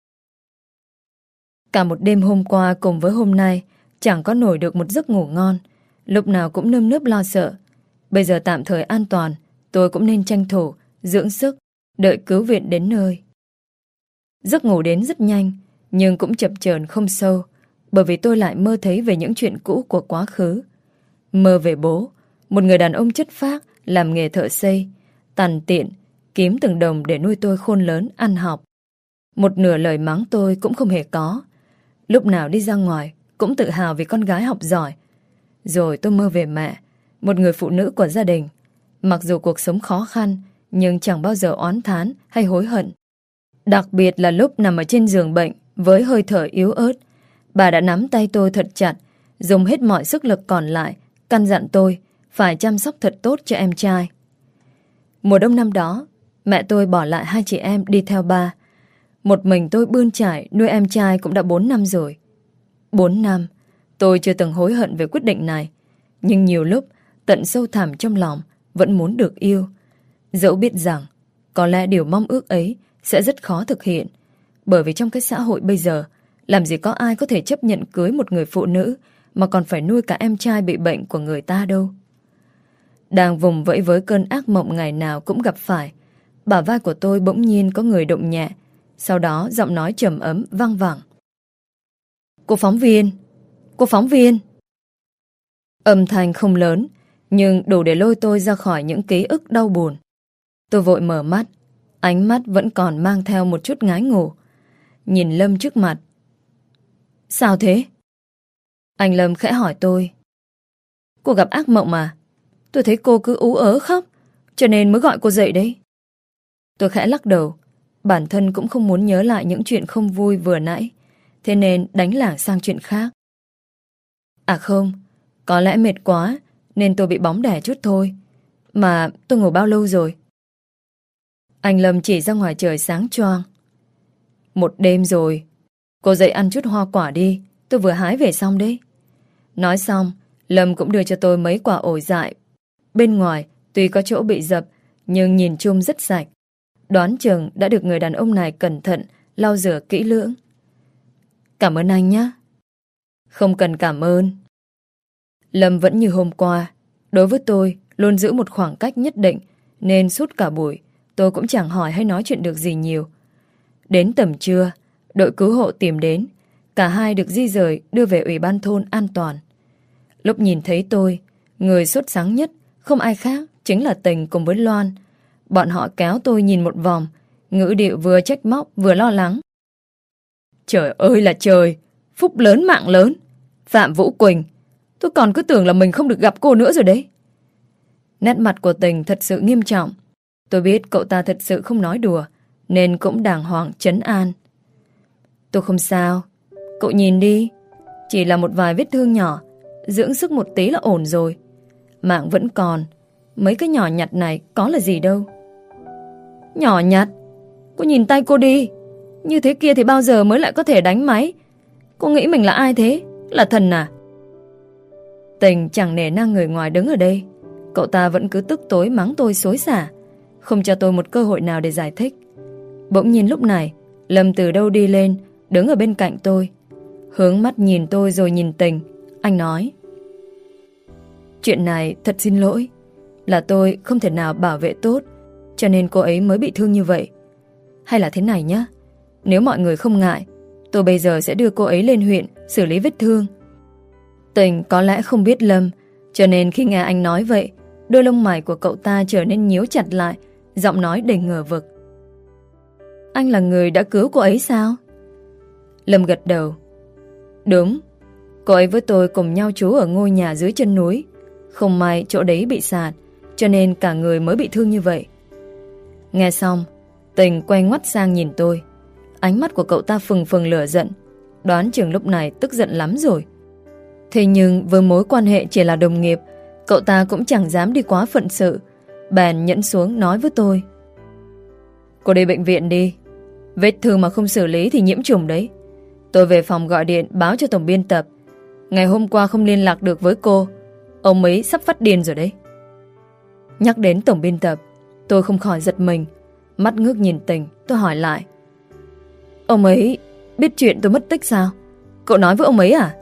Cả một đêm hôm qua cùng với hôm nay chẳng có nổi được một giấc ngủ ngon. Lúc nào cũng nơm nớp lo sợ. Bây giờ tạm thời an toàn, tôi cũng nên tranh thủ, dưỡng sức, đợi cứu viện đến nơi. Giấc ngủ đến rất nhanh, nhưng cũng chập chờn không sâu, bởi vì tôi lại mơ thấy về những chuyện cũ của quá khứ. Mơ về bố, một người đàn ông chất phác, làm nghề thợ xây, tằn tiện, kiếm từng đồng để nuôi tôi khôn lớn, ăn học. Một nửa lời mắng tôi cũng không hề có. Lúc nào đi ra ngoài cũng tự hào vì con gái học giỏi. Rồi tôi mơ về mẹ, một người phụ nữ của gia đình. Mặc dù cuộc sống khó khăn, nhưng chẳng bao giờ oán thán hay hối hận. Đặc biệt là lúc nằm ở trên giường bệnh với hơi thở yếu ớt, bà đã nắm tay tôi thật chặt, dùng hết mọi sức lực còn lại, căn dặn tôi phải chăm sóc thật tốt cho em trai. Mùa đông năm đó, mẹ tôi bỏ lại hai chị em đi theo ba. Một mình tôi bươn trải nuôi em trai cũng đã bốn năm rồi. Bốn năm, tôi chưa từng hối hận về quyết định này. Nhưng nhiều lúc, tận sâu thẳm trong lòng, vẫn muốn được yêu. Dẫu biết rằng, có lẽ điều mong ước ấy sẽ rất khó thực hiện. Bởi vì trong cái xã hội bây giờ, làm gì có ai có thể chấp nhận cưới một người phụ nữ mà còn phải nuôi cả em trai bị bệnh của người ta đâu. Đang vùng vẫy với cơn ác mộng ngày nào cũng gặp phải, bả vai của tôi bỗng nhiên có người động nhẹ. Sau đó giọng nói trầm ấm vang vẳng. Cô phóng viên! Cô phóng viên! Âm thanh không lớn, nhưng đủ để lôi tôi ra khỏi những ký ức đau buồn. Tôi vội mở mắt, ánh mắt vẫn còn mang theo một chút ngái ngủ. Nhìn Lâm trước mặt. Sao thế? Anh Lâm khẽ hỏi tôi. Cô gặp ác mộng mà. Tôi thấy cô cứ ú ớ khóc, cho nên mới gọi cô dậy đấy. Tôi khẽ lắc đầu. Bản thân cũng không muốn nhớ lại những chuyện không vui vừa nãy, thế nên đánh lảng sang chuyện khác. À không, có lẽ mệt quá nên tôi bị bóng đè chút thôi. Mà tôi ngủ bao lâu rồi? Anh Lâm chỉ ra ngoài trời sáng choang. Một đêm rồi. Cô dậy ăn chút hoa quả đi, tôi vừa hái về xong đấy. Nói xong, Lâm cũng đưa cho tôi mấy quả ổi dại. Bên ngoài tuy có chỗ bị dập, nhưng nhìn chung rất sạch. Đoán chừng đã được người đàn ông này cẩn thận lau rửa kỹ lưỡng. Cảm ơn anh nhé. Không cần cảm ơn. Lâm vẫn như hôm qua. Đối với tôi luôn giữ một khoảng cách nhất định, nên suốt cả buổi tôi cũng chẳng hỏi hay nói chuyện được gì nhiều. Đến tầm trưa, đội cứu hộ tìm đến. Cả hai được di rời đưa về ủy ban thôn an toàn. Lúc nhìn thấy tôi, người sốt sáng nhất không ai khác chính là Tình cùng với Loan. Bọn họ kéo tôi nhìn một vòng, ngữ điệu vừa trách móc vừa lo lắng. Trời ơi là trời, phúc lớn mạng lớn. Phạm Vũ Quỳnh, tôi còn cứ tưởng là mình không được gặp cô nữa rồi đấy. Nét mặt của Tình thật sự nghiêm trọng. Tôi biết cậu ta thật sự không nói đùa, nên cũng đàng hoàng trấn an. Tôi không sao, cậu nhìn đi, chỉ là một vài vết thương nhỏ, dưỡng sức một tí là ổn rồi. Mạng vẫn còn, mấy cái nhỏ nhặt này có là gì đâu. Nhỏ nhặt? Cô nhìn tay cô đi, như thế kia thì bao giờ mới lại có thể đánh máy? Cô nghĩ mình là ai thế? Là thần à? Tình chẳng nể nang người ngoài đứng ở đây. Cậu ta vẫn cứ tức tối mắng tôi xối xả, không cho tôi một cơ hội nào để giải thích. Bỗng nhiên lúc này Lâm từ đâu đi lên, đứng ở bên cạnh tôi, hướng mắt nhìn tôi rồi nhìn Tình. Anh nói: Chuyện này thật xin lỗi, là tôi không thể nào bảo vệ tốt, cho nên cô ấy mới bị thương như vậy. Hay là thế này nhé, nếu mọi người không ngại, tôi bây giờ sẽ đưa cô ấy lên huyện xử lý vết thương. Tình có lẽ không biết Lâm, cho nên khi nghe anh nói vậy, đôi lông mày của cậu ta trở nên nhíu chặt lại, giọng nói đầy ngờ vực. Anh là người đã cứu cô ấy sao? Lâm gật đầu. Đúng, cô ấy với tôi cùng nhau trú ở ngôi nhà dưới chân núi. Không may chỗ đấy bị sạt, cho nên cả người mới bị thương như vậy. Nghe xong, Tình quay ngoắt sang nhìn tôi. Ánh mắt của cậu ta phừng phừng lửa giận, đoán chừng lúc này tức giận lắm rồi. Thế nhưng với mối quan hệ chỉ là đồng nghiệp, cậu ta cũng chẳng dám đi quá phận sự, bèn nhẫn xuống nói với tôi: Cô đi bệnh viện đi, vết thương mà không xử lý thì nhiễm trùng đấy. Tôi về phòng gọi điện báo cho tổng biên tập, ngày hôm qua không liên lạc được với cô, ông ấy sắp phát điên rồi đấy. Nhắc đến tổng biên tập, tôi không khỏi giật mình, mắt ngước nhìn Tình. Tôi hỏi lại: Ông ấy biết chuyện tôi mất tích sao? Cậu nói với ông ấy à?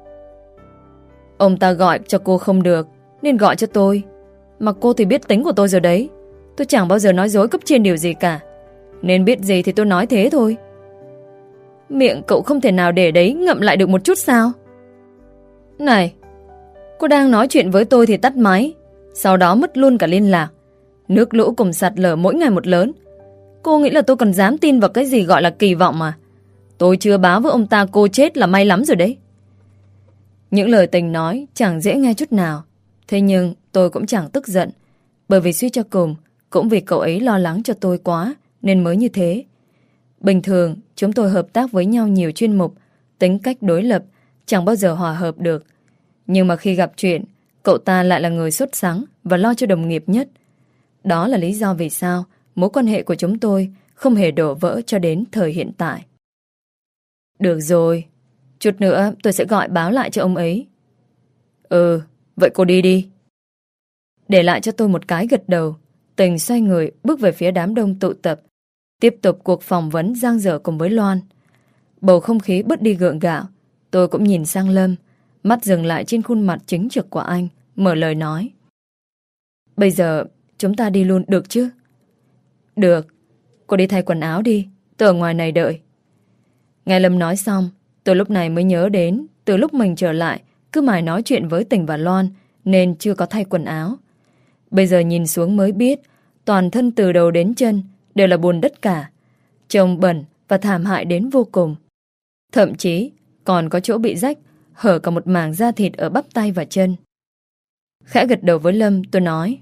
Ông ta gọi cho cô không được nên gọi cho tôi. Mà cô thì biết tính của tôi rồi đấy, tôi chẳng bao giờ nói dối cấp trên điều gì cả, nên biết gì thì tôi nói thế thôi. Miệng cậu không thể nào để đấy ngậm lại được một chút sao? Này, cô đang nói chuyện với tôi thì tắt máy, Sau đó mất luôn cả liên lạc. Nước lũ cùng sạt lở mỗi ngày một lớn. Cô nghĩ là tôi còn dám tin vào cái gì gọi là kỳ vọng mà. Tôi chưa báo với ông ta cô chết là may lắm rồi đấy. Những lời tình nói chẳng dễ nghe chút nào. Thế nhưng tôi cũng chẳng tức giận. Bởi vì suy cho cùng, cũng vì cậu ấy lo lắng cho tôi quá nên mới như thế. Bình thường chúng tôi hợp tác với nhau nhiều chuyên mục, tính cách đối lập, chẳng bao giờ hòa hợp được. Nhưng mà khi gặp chuyện, cậu ta lại là người sốt sắng và lo cho đồng nghiệp nhất. Đó là lý do vì sao mối quan hệ của chúng tôi không hề đổ vỡ cho đến thời hiện tại. Được rồi, chút nữa tôi sẽ gọi báo lại cho ông ấy. Ừ, vậy cô đi đi. Để lại cho tôi một cái gật đầu, Tình xoay người bước về phía đám đông tụ tập, tiếp tục cuộc phỏng vấn dang dở cùng với Loan. Bầu không khí bớt đi gượng gạo. Tôi cũng nhìn sang Lâm, mắt dừng lại trên khuôn mặt chính trực của anh, mở lời nói. Bây giờ chúng ta đi luôn được chứ? Được, cô đi thay quần áo đi, tôi ở ngoài này đợi. Nghe Lâm nói xong, tôi lúc này mới nhớ đến từ lúc mình trở lại cứ mãi nói chuyện với Tình và Loan nên chưa có thay quần áo. Bây giờ nhìn xuống mới biết toàn thân từ đầu đến chân đều là bùn đất cả, trông bẩn và thảm hại đến vô cùng. Thậm chí còn có chỗ bị rách, hở cả một mảng da thịt ở bắp tay và chân. Khẽ gật đầu với Lâm, tôi nói: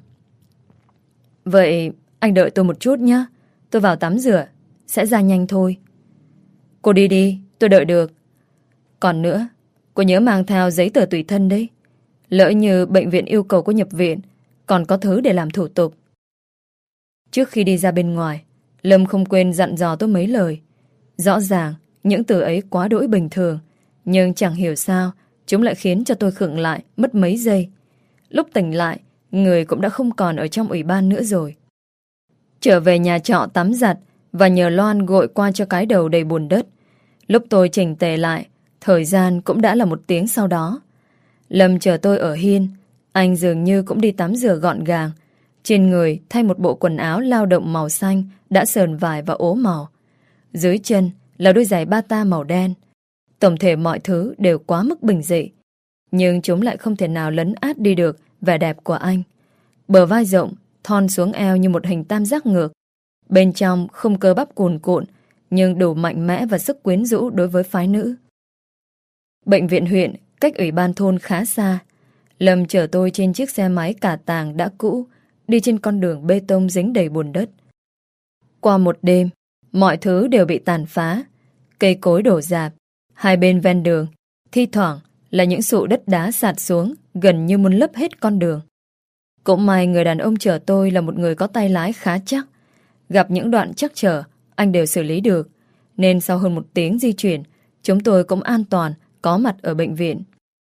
Vậy anh đợi tôi một chút nhé, tôi vào tắm rửa, sẽ ra nhanh thôi. Cô đi đi, tôi đợi được. Còn nữa, cô nhớ mang theo giấy tờ tùy thân đấy. Lỡ như bệnh viện yêu cầu cô nhập viện, còn có thứ để làm thủ tục. Trước khi đi ra bên ngoài, Lâm không quên dặn dò tôi mấy lời. Rõ ràng những từ ấy quá đỗi bình thường, nhưng chẳng hiểu sao chúng lại khiến cho tôi khựng lại mất mấy giây. Lúc tỉnh lại, người cũng đã không còn ở trong ủy ban nữa rồi. Trở về nhà trọ tắm giặt và nhờ Loan gội qua cho cái đầu đầy bùn đất. Lúc tôi chỉnh tề lại, thời gian cũng đã là một tiếng sau đó. Lâm chờ tôi ở hiên. Anh dường như cũng đi tắm rửa gọn gàng. Trên người thay một bộ quần áo lao động màu xanh đã sờn vải và ố màu. Dưới chân là đôi giày bata màu đen. Tổng thể mọi thứ đều quá mức bình dị, nhưng chúng lại không thể nào lấn át đi được vẻ đẹp của anh. Bờ vai rộng, thon xuống eo như một hình tam giác ngược. Bên trong không cơ bắp cuồn cuộn, nhưng đủ mạnh mẽ và sức quyến rũ đối với phái nữ. Bệnh viện huyện cách ủy ban thôn khá xa. Lâm chở tôi trên chiếc xe máy cả tàng đã cũ, đi trên con đường bê tông dính đầy bùn đất. Qua một đêm, mọi thứ đều bị tàn phá. Cây cối đổ rạp, hai bên ven đường thi thoảng là những sụ đất đá sạt xuống, gần như muốn lấp hết con đường. Cũng may người đàn ông chở tôi là một người có tay lái khá chắc. Gặp những đoạn trắc trở, anh đều xử lý được, nên sau hơn một tiếng di chuyển, chúng tôi cũng an toàn có mặt ở bệnh viện.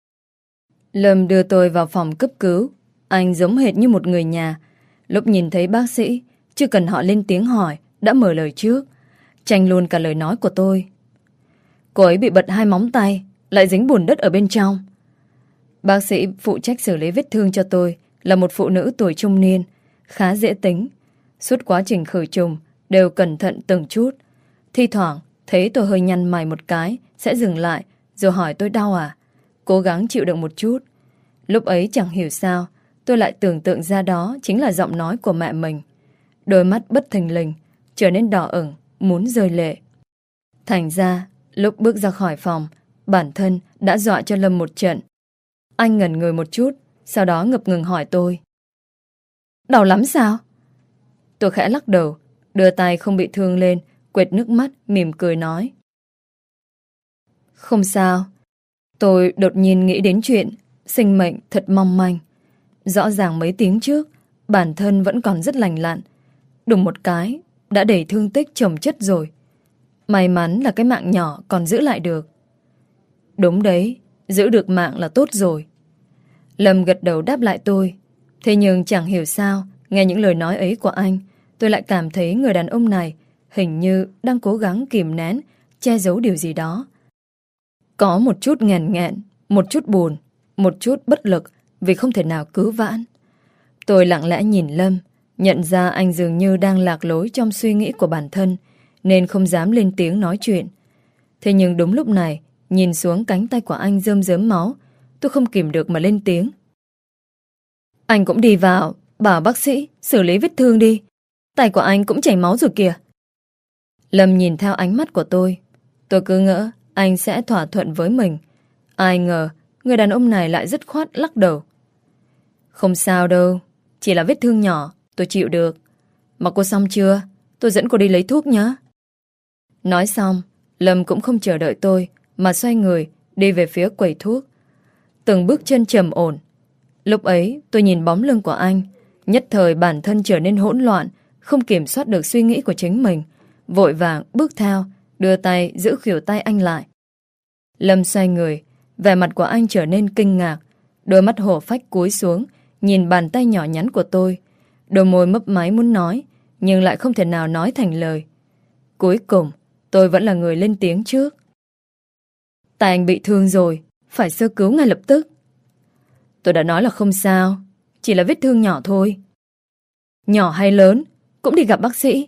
Lâm đưa tôi vào phòng cấp cứu. Anh giống hệt như một người nhà. Lúc nhìn thấy bác sĩ, chưa cần họ lên tiếng hỏi, đã mở lời trước, tranh luôn cả lời nói của tôi. Cô ấy bị bật hai móng tay, lại dính bùn đất ở bên trong. Bác sĩ phụ trách xử lý vết thương cho tôi là một phụ nữ tuổi trung niên, khá dễ tính. Suốt quá trình khử trùng đều cẩn thận từng chút. Thi thoảng thấy tôi hơi nhăn mày một cái sẽ dừng lại rồi hỏi tôi đau à. Cố gắng chịu đựng một chút. Lúc ấy chẳng hiểu sao tôi lại tưởng tượng ra đó chính là giọng nói của mẹ mình. Đôi mắt bất thình lình trở nên đỏ ửng, muốn rơi lệ. Thành ra lúc bước ra khỏi phòng, bản thân đã dọa cho Lâm một trận. Anh ngẩn người một chút, sau đó ngập ngừng hỏi tôi: Đau lắm sao? Tôi khẽ lắc đầu, đưa tay không bị thương lên, quệt nước mắt, mỉm cười nói: Không sao. Tôi đột nhiên nghĩ đến chuyện sinh mệnh thật mong manh. Rõ ràng mấy tiếng trước bản thân vẫn còn rất lành lặn, đùng một cái đã để thương tích chồng chất rồi. May mắn là cái mạng nhỏ còn giữ lại được. Đúng đấy, giữ được mạng là tốt rồi. Lâm gật đầu đáp lại tôi. Thế nhưng chẳng hiểu sao, nghe những lời nói ấy của anh, tôi lại cảm thấy người đàn ông này hình như đang cố gắng kìm nén, che giấu điều gì đó. Có một chút nghẹn nghẹn, một chút buồn, một chút bất lực vì không thể nào cứu vãn. Tôi lặng lẽ nhìn Lâm, nhận ra anh dường như đang lạc lối trong suy nghĩ của bản thân, nên không dám lên tiếng nói chuyện. Thế nhưng đúng lúc này, nhìn xuống cánh tay của anh rơm rớm máu, tôi không kìm được mà lên tiếng: Anh cũng đi vào, bảo bác sĩ xử lý vết thương đi. Tay của anh cũng chảy máu rồi kìa. Lâm nhìn theo ánh mắt của tôi. Tôi cứ ngỡ anh sẽ thỏa thuận với mình. Ai ngờ người đàn ông này lại dứt khoát lắc đầu. Không sao đâu, chỉ là vết thương nhỏ, tôi chịu được. Mà cô xong chưa? Tôi dẫn cô đi lấy thuốc nhé. Nói xong, Lâm cũng không chờ đợi tôi mà xoay người đi về phía quầy thuốc. Từng bước chân trầm ổn. Lúc ấy tôi nhìn bóng lưng của anh, nhất thời bản thân trở nên hỗn loạn, không kiểm soát được suy nghĩ của chính mình. Vội vàng bước theo, đưa tay giữ khuỷu tay anh lại. Lâm xoay người, vẻ mặt của anh trở nên kinh ngạc. Đôi mắt hổ phách cúi xuống, nhìn bàn tay nhỏ nhắn của tôi. Đôi môi mấp máy muốn nói, nhưng lại không thể nào nói thành lời. Cuối cùng, tôi vẫn là người lên tiếng trước. Tay anh bị thương rồi, phải sơ cứu ngay lập tức. Tôi đã nói là không sao, chỉ là vết thương nhỏ thôi. Nhỏ hay lớn, cũng đi gặp bác sĩ.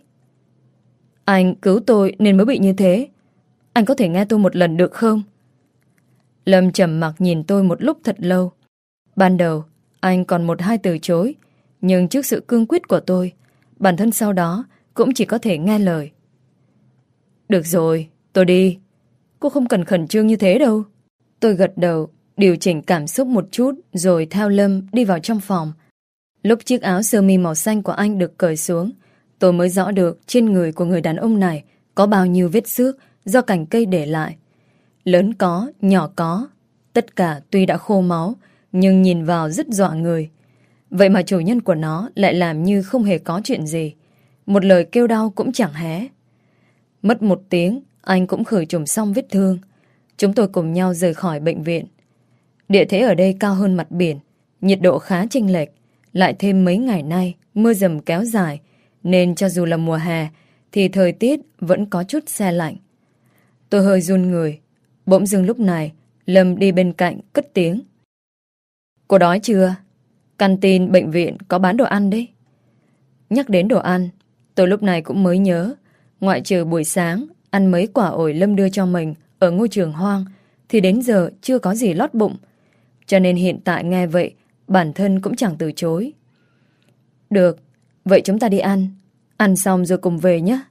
Anh cứu tôi nên mới bị như thế. Anh có thể nghe tôi một lần được không? Lâm trầm mặc nhìn tôi một lúc thật lâu. Ban đầu, anh còn một hai từ chối, nhưng trước sự cương quyết của tôi, bản thân sau đó cũng chỉ có thể nghe lời. Được rồi, tôi đi. Cô không cần khẩn trương như thế đâu. Tôi gật đầu, điều chỉnh cảm xúc một chút rồi theo Lâm đi vào trong phòng. Lúc chiếc áo sơ mi màu xanh của anh được cởi xuống, tôi mới rõ được trên người của người đàn ông này có bao nhiêu vết xước do cành cây để lại. Lớn có, nhỏ có, tất cả tuy đã khô máu, nhưng nhìn vào rất dọa người. Vậy mà chủ nhân của nó lại làm như không hề có chuyện gì. Một lời kêu đau cũng chẳng hé. Mất một tiếng, anh cũng khử trùng xong vết thương. Chúng tôi cùng nhau rời khỏi bệnh viện. Địa thế ở đây cao hơn mặt biển, nhiệt độ khá chênh lệch. Lại thêm mấy ngày nay mưa dầm kéo dài, nên cho dù là mùa hè thì thời tiết vẫn có chút se lạnh. Tôi hơi run người. Bỗng dưng lúc này Lâm đi bên cạnh cất tiếng. Cô đói chưa? Canteen bệnh viện có bán đồ ăn đấy. Nhắc đến đồ ăn, tôi lúc này cũng mới nhớ, ngoại trừ buổi sáng ăn mấy quả ổi Lâm đưa cho mình ở ngôi trường hoang, thì đến giờ chưa có gì lót bụng. Cho nên hiện tại nghe vậy, bản thân cũng chẳng từ chối. Được, vậy chúng ta đi ăn. Ăn xong rồi cùng về nhé.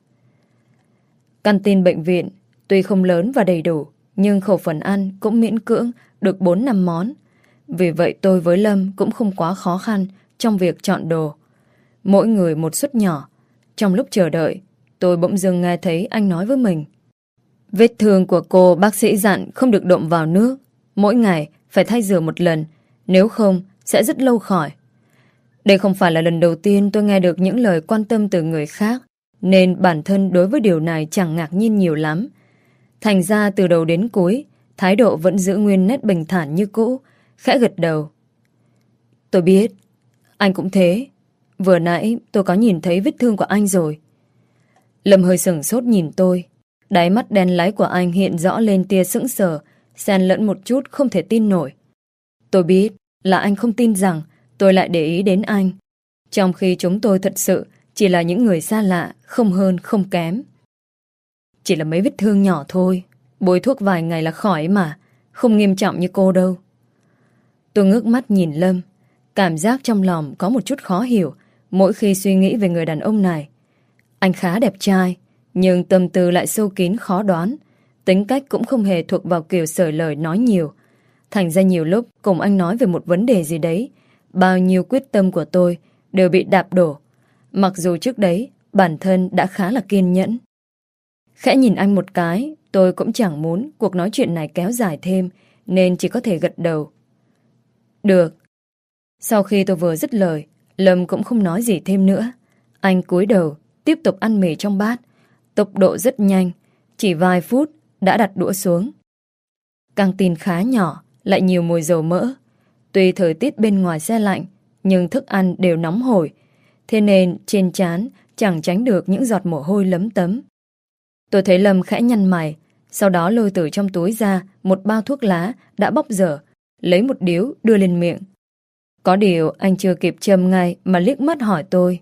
Canteen bệnh viện tuy không lớn và đầy đủ, nhưng khẩu phần ăn cũng miễn cưỡng được bốn năm món. Vì vậy tôi với Lâm cũng không quá khó khăn trong việc chọn đồ. Mỗi người một suất nhỏ. Trong lúc chờ đợi, tôi bỗng dưng nghe thấy anh nói với mình. Vết thương của cô bác sĩ dặn không được đụng vào nước. Mỗi ngày phải thay rửa một lần, nếu không sẽ rất lâu khỏi. Đây không phải là lần đầu tiên tôi nghe được những lời quan tâm từ người khác, nên bản thân đối với điều này chẳng ngạc nhiên nhiều lắm. Thành ra từ đầu đến cuối, thái độ vẫn giữ nguyên nét bình thản như cũ, khẽ gật đầu. Tôi biết, anh cũng thế. Vừa nãy tôi có nhìn thấy vết thương của anh rồi. Lâm hơi sửng sốt nhìn tôi. Đáy mắt đen láy của anh hiện rõ lên tia sững sờ, xen lẫn một chút không thể tin nổi. Tôi biết là anh không tin rằng tôi lại để ý đến anh, trong khi chúng tôi thật sự chỉ là những người xa lạ, không hơn không kém. Chỉ là mấy vết thương nhỏ thôi, bôi thuốc vài ngày là khỏi mà, không nghiêm trọng như cô đâu. Tôi ngước mắt nhìn Lâm, cảm giác trong lòng có một chút khó hiểu mỗi khi suy nghĩ về người đàn ông này. Anh khá đẹp trai, nhưng tâm tư lại sâu kín khó đoán, tính cách cũng không hề thuộc vào kiểu sởi lời nói nhiều. Thành ra nhiều lúc cùng anh nói về một vấn đề gì đấy, bao nhiêu quyết tâm của tôi đều bị đạp đổ, mặc dù trước đấy bản thân đã khá là kiên nhẫn. Khẽ nhìn anh một cái, tôi cũng chẳng muốn cuộc nói chuyện này kéo dài thêm, nên chỉ có thể gật đầu. Được. Sau khi tôi vừa dứt lời, Lâm cũng không nói gì thêm nữa. Anh cúi đầu, tiếp tục ăn mì trong bát. Tốc độ rất nhanh, chỉ vài phút đã đặt đũa xuống. Căng tin khá nhỏ, lại nhiều mùi dầu mỡ. Tuy thời tiết bên ngoài se lạnh, nhưng thức ăn đều nóng hổi, thế nên trên trán chẳng tránh được những giọt mồ hôi lấm tấm. Tôi thấy Lâm khẽ nhăn mày, sau đó lôi từ trong túi ra một bao thuốc lá đã bóc dở, lấy một điếu đưa lên miệng. Có điều anh chưa kịp châm ngay mà liếc mắt hỏi tôi.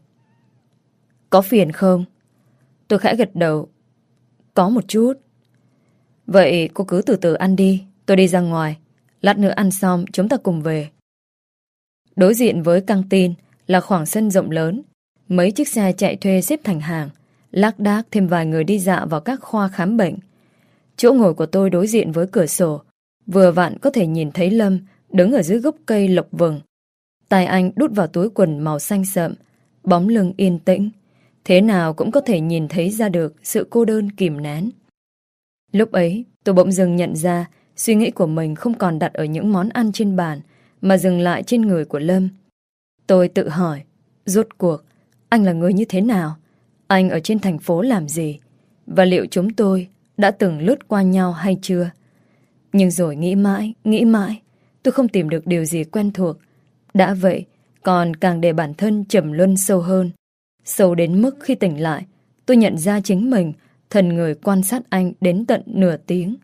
Có phiền không? Tôi khẽ gật đầu. Có một chút. Vậy cô cứ từ từ ăn đi, tôi đi ra ngoài. Lát nữa ăn xong chúng ta cùng về. Đối diện với căng tin là khoảng sân rộng lớn. Mấy chiếc xe chạy thuê xếp thành hàng, lác đác thêm vài người đi dạo vào các khoa khám bệnh. Chỗ ngồi của tôi đối diện với cửa sổ, vừa vặn có thể nhìn thấy Lâm đứng ở dưới gốc cây lộc vừng. Tay anh đút vào túi quần màu xanh sậm, bóng lưng yên tĩnh. Thế nào cũng có thể nhìn thấy ra được sự cô đơn kìm nén. Lúc ấy, tôi bỗng dưng nhận ra suy nghĩ của mình không còn đặt ở những món ăn trên bàn, mà dừng lại trên người của Lâm. Tôi tự hỏi, rốt cuộc, anh là người như thế nào? Anh ở trên thành phố làm gì? Và liệu chúng tôi đã từng lướt qua nhau hay chưa? Nhưng rồi nghĩ mãi, nghĩ mãi, tôi không tìm được điều gì quen thuộc. Đã vậy, còn càng để bản thân trầm luân sâu hơn. Sâu đến mức khi tỉnh lại, tôi nhận ra chính mình thần người quan sát anh đến tận nửa tiếng.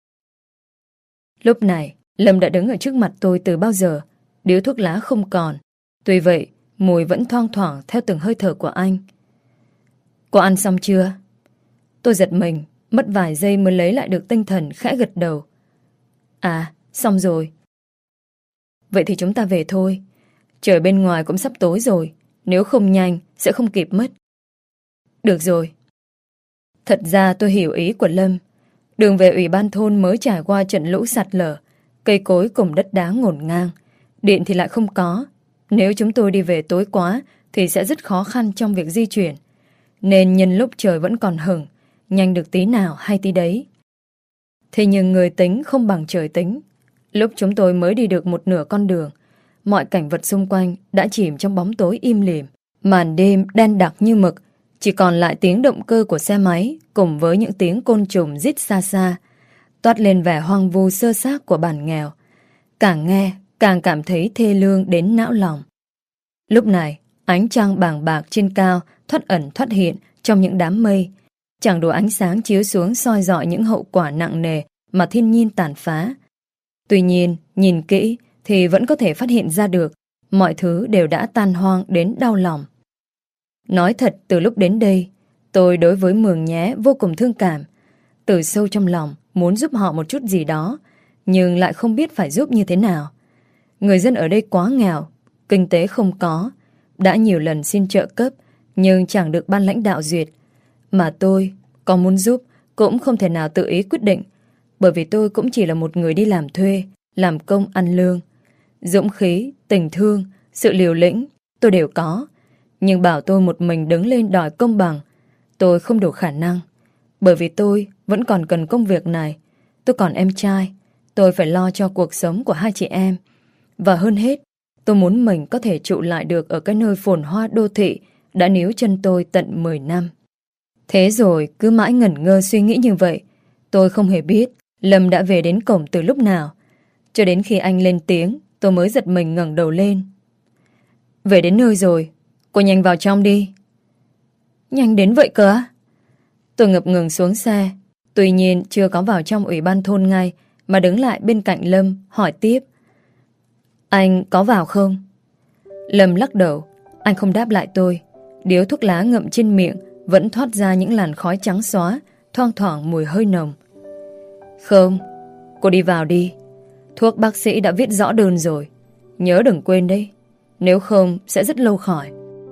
Lúc này, Lâm đã đứng ở trước mặt tôi từ bao giờ. Điếu thuốc lá không còn. Tuy vậy, mùi vẫn thoang thoảng theo từng hơi thở của anh. Cô ăn xong chưa? Tôi giật mình, mất vài giây mới lấy lại được tinh thần, khẽ gật đầu. À, xong rồi. Vậy thì chúng ta về thôi. Trời bên ngoài cũng sắp tối rồi. Nếu không nhanh, sẽ không kịp mất. Được rồi. Thật ra tôi hiểu ý của Lâm. Đường về ủy ban thôn mới trải qua trận lũ sạt lở. Cây cối cùng đất đá ngổn ngang. Điện thì lại không có. Nếu chúng tôi đi về tối quá thì sẽ rất khó khăn trong việc di chuyển. Nên nhân lúc trời vẫn còn hửng, nhanh được tí nào hay tí đấy. Thế nhưng người tính không bằng trời tính. Lúc chúng tôi mới đi được một nửa con đường, mọi cảnh vật xung quanh đã chìm trong bóng tối im lìm. Màn đêm đen đặc như mực, chỉ còn lại tiếng động cơ của xe máy cùng với những tiếng côn trùng rít xa xa, toát lên vẻ hoang vu sơ xác của bản nghèo. Càng nghe, càng cảm thấy thê lương đến não lòng. Lúc này, ánh trăng bàng bạc trên cao thoát ẩn thoát hiện trong những đám mây. Chẳng đủ ánh sáng chiếu xuống soi rọi những hậu quả nặng nề mà thiên nhiên tàn phá. Tuy nhiên, nhìn kỹ thì vẫn có thể phát hiện ra được mọi thứ đều đã tan hoang đến đau lòng. Nói thật, từ lúc đến đây, tôi đối với Mường Nhé vô cùng thương cảm. Từ sâu trong lòng muốn giúp họ một chút gì đó, nhưng lại không biết phải giúp như thế nào. Người dân ở đây quá nghèo, kinh tế không có, đã nhiều lần xin trợ cấp nhưng chẳng được ban lãnh đạo duyệt. Mà tôi có muốn giúp cũng không thể nào tự ý quyết định, bởi vì tôi cũng chỉ là một người đi làm thuê, làm công ăn lương. Dũng khí, tình thương, sự liều lĩnh tôi đều có, nhưng bảo tôi một mình đứng lên đòi công bằng, tôi không đủ khả năng. Bởi vì tôi vẫn còn cần công việc này. Tôi còn em trai, tôi phải lo cho cuộc sống của hai chị em. Và hơn hết, tôi muốn mình có thể trụ lại được ở cái nơi phồn hoa đô thị đã níu chân tôi tận mười năm. Thế rồi cứ mãi ngẩn ngơ suy nghĩ như vậy, tôi không hề biết Lâm đã về đến cổng từ lúc nào. Cho đến khi anh lên tiếng, tôi mới giật mình ngẩng đầu lên. Về đến nơi rồi, cô nhanh vào trong đi. Nhanh đến vậy cơ á? Tôi ngập ngừng xuống xe. Tuy nhiên chưa có vào trong ủy ban thôn ngay, mà đứng lại bên cạnh Lâm hỏi tiếp. Anh có vào không? Lâm lắc đầu. Anh không đáp lại tôi. Điếu thuốc lá ngậm trên miệng vẫn thoát ra những làn khói trắng xóa, thoang thoảng mùi hơi nồng. Không, cô đi vào đi. Thuốc bác sĩ đã viết rõ đơn rồi. Nhớ đừng quên đấy, nếu không sẽ rất lâu khỏi.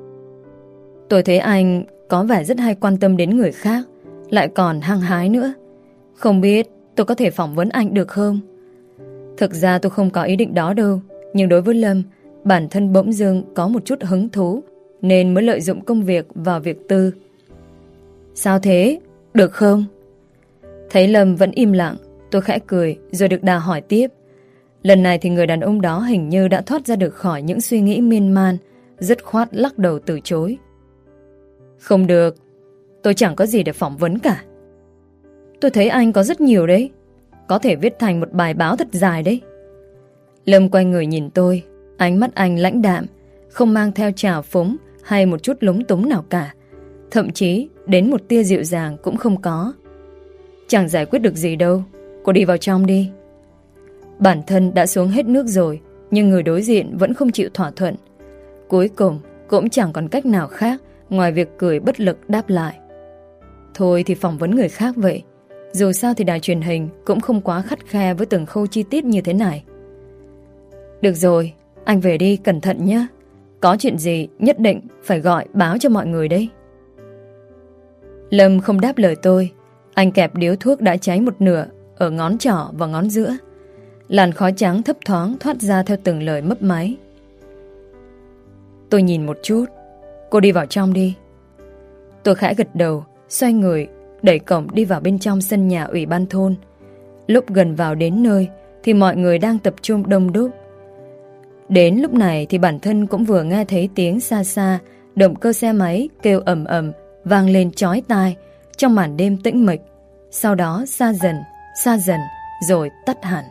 Tôi thấy anh có vẻ rất hay quan tâm đến người khác, lại còn hăng hái nữa. Không biết tôi có thể phỏng vấn anh được không? Thực ra tôi không có ý định đó đâu, nhưng đối với Lâm, bản thân bỗng dưng có một chút hứng thú, nên mới lợi dụng công việc vào việc tư. Sao thế? Được không? Thấy Lâm vẫn im lặng, tôi khẽ cười rồi được đà hỏi tiếp. Lần này thì người đàn ông đó hình như đã thoát ra được khỏi những suy nghĩ miên man, dứt khoát lắc đầu từ chối. Không được, tôi chẳng có gì để phỏng vấn cả. Tôi thấy anh có rất nhiều đấy, có thể viết thành một bài báo thật dài đấy. Lâm quay người nhìn tôi, ánh mắt anh lãnh đạm, không mang theo trào phúng hay một chút lúng túng nào cả. Thậm chí đến một tia dịu dàng cũng không có. Chẳng giải quyết được gì đâu, cô đi vào trong đi. Bản thân đã xuống hết nước rồi, nhưng người đối diện vẫn không chịu thỏa thuận. Cuối cùng cũng chẳng còn cách nào khác ngoài việc cười bất lực đáp lại. Thôi thì phỏng vấn người khác vậy. Dù sao thì đài truyền hình cũng không quá khắt khe với từng khâu chi tiết như thế này. Được rồi, Anh về đi, cẩn thận nhé. Có chuyện gì nhất định phải gọi báo cho mọi người đấy. Lâm không đáp lời tôi. Anh kẹp điếu thuốc đã cháy một nửa ở ngón trỏ và ngón giữa. Làn khói trắng thấp thoáng thoát ra theo từng lời mấp máy. Tôi nhìn một chút. Cô đi vào trong đi. Tôi khẽ gật đầu, xoay người, đẩy cổng đi vào bên trong sân nhà ủy ban thôn. Lúc gần vào đến nơi thì mọi người đang tập trung đông đúc. Đến lúc này thì bản thân cũng vừa nghe thấy tiếng xa xa động cơ xe máy kêu ầm ầm vang lên chói tai trong màn đêm tĩnh mịch. Sau đó xa dần, xa dần rồi tắt hẳn.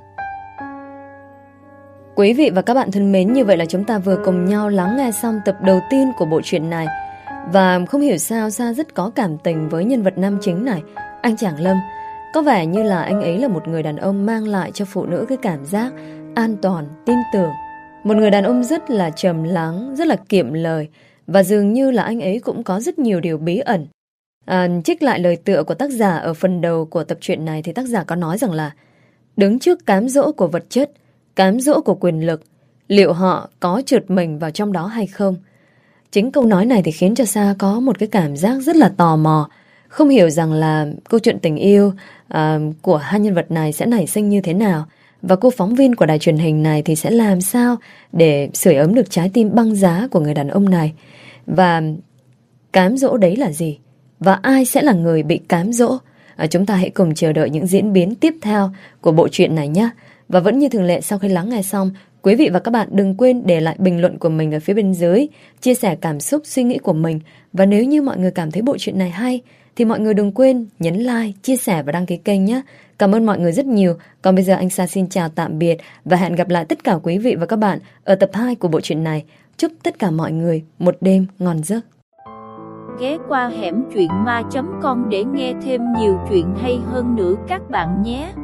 Quý vị và các bạn thân mến, như vậy là chúng ta vừa cùng nhau lắng nghe xong tập đầu tiên của bộ truyện này. Và không hiểu sao Sa rất có cảm tình với nhân vật nam chính này, anh chàng Lâm. Có vẻ như là anh ấy là một người đàn ông mang lại cho phụ nữ cái cảm giác an toàn, tin tưởng. Một người đàn ông rất là trầm lắng, rất là kiệm lời. Và dường như là anh ấy cũng có rất nhiều điều bí ẩn. à, Trích lại lời tựa của tác giả ở phần đầu của tập truyện này thì tác giả có nói rằng là đứng trước cám dỗ của vật chất, cám dỗ của quyền lực, liệu họ có trượt mình vào trong đó hay không? Chính câu nói này thì khiến cho Sa có một cái cảm giác rất là tò mò. Không hiểu rằng là câu chuyện tình yêu à, của hai nhân vật này sẽ nảy sinh như thế nào. Và cô phóng viên của đài truyền hình này thì sẽ làm sao để sưởi ấm được trái tim băng giá của người đàn ông này. Và cám dỗ đấy là gì? Và ai sẽ là người bị cám dỗ? À, chúng ta hãy cùng chờ đợi những diễn biến tiếp theo của bộ truyện này nhé. Và vẫn như thường lệ, sau khi lắng nghe xong, quý vị và các bạn đừng quên để lại bình luận của mình ở phía bên dưới, chia sẻ cảm xúc, suy nghĩ của mình. Và nếu như mọi người cảm thấy bộ truyện này hay thì mọi người đừng quên nhấn like, chia sẻ và đăng ký kênh nhé. Cảm ơn mọi người rất nhiều. Còn bây giờ anh Sa xin chào tạm biệt và hẹn gặp lại tất cả quý vị và các bạn ở tập hai của bộ truyện này. Chúc tất cả mọi người một đêm ngon giấc. Ghé qua hẻm truyện ma chấm com để nghe thêm nhiều chuyện hay hơn nữa các bạn nhé.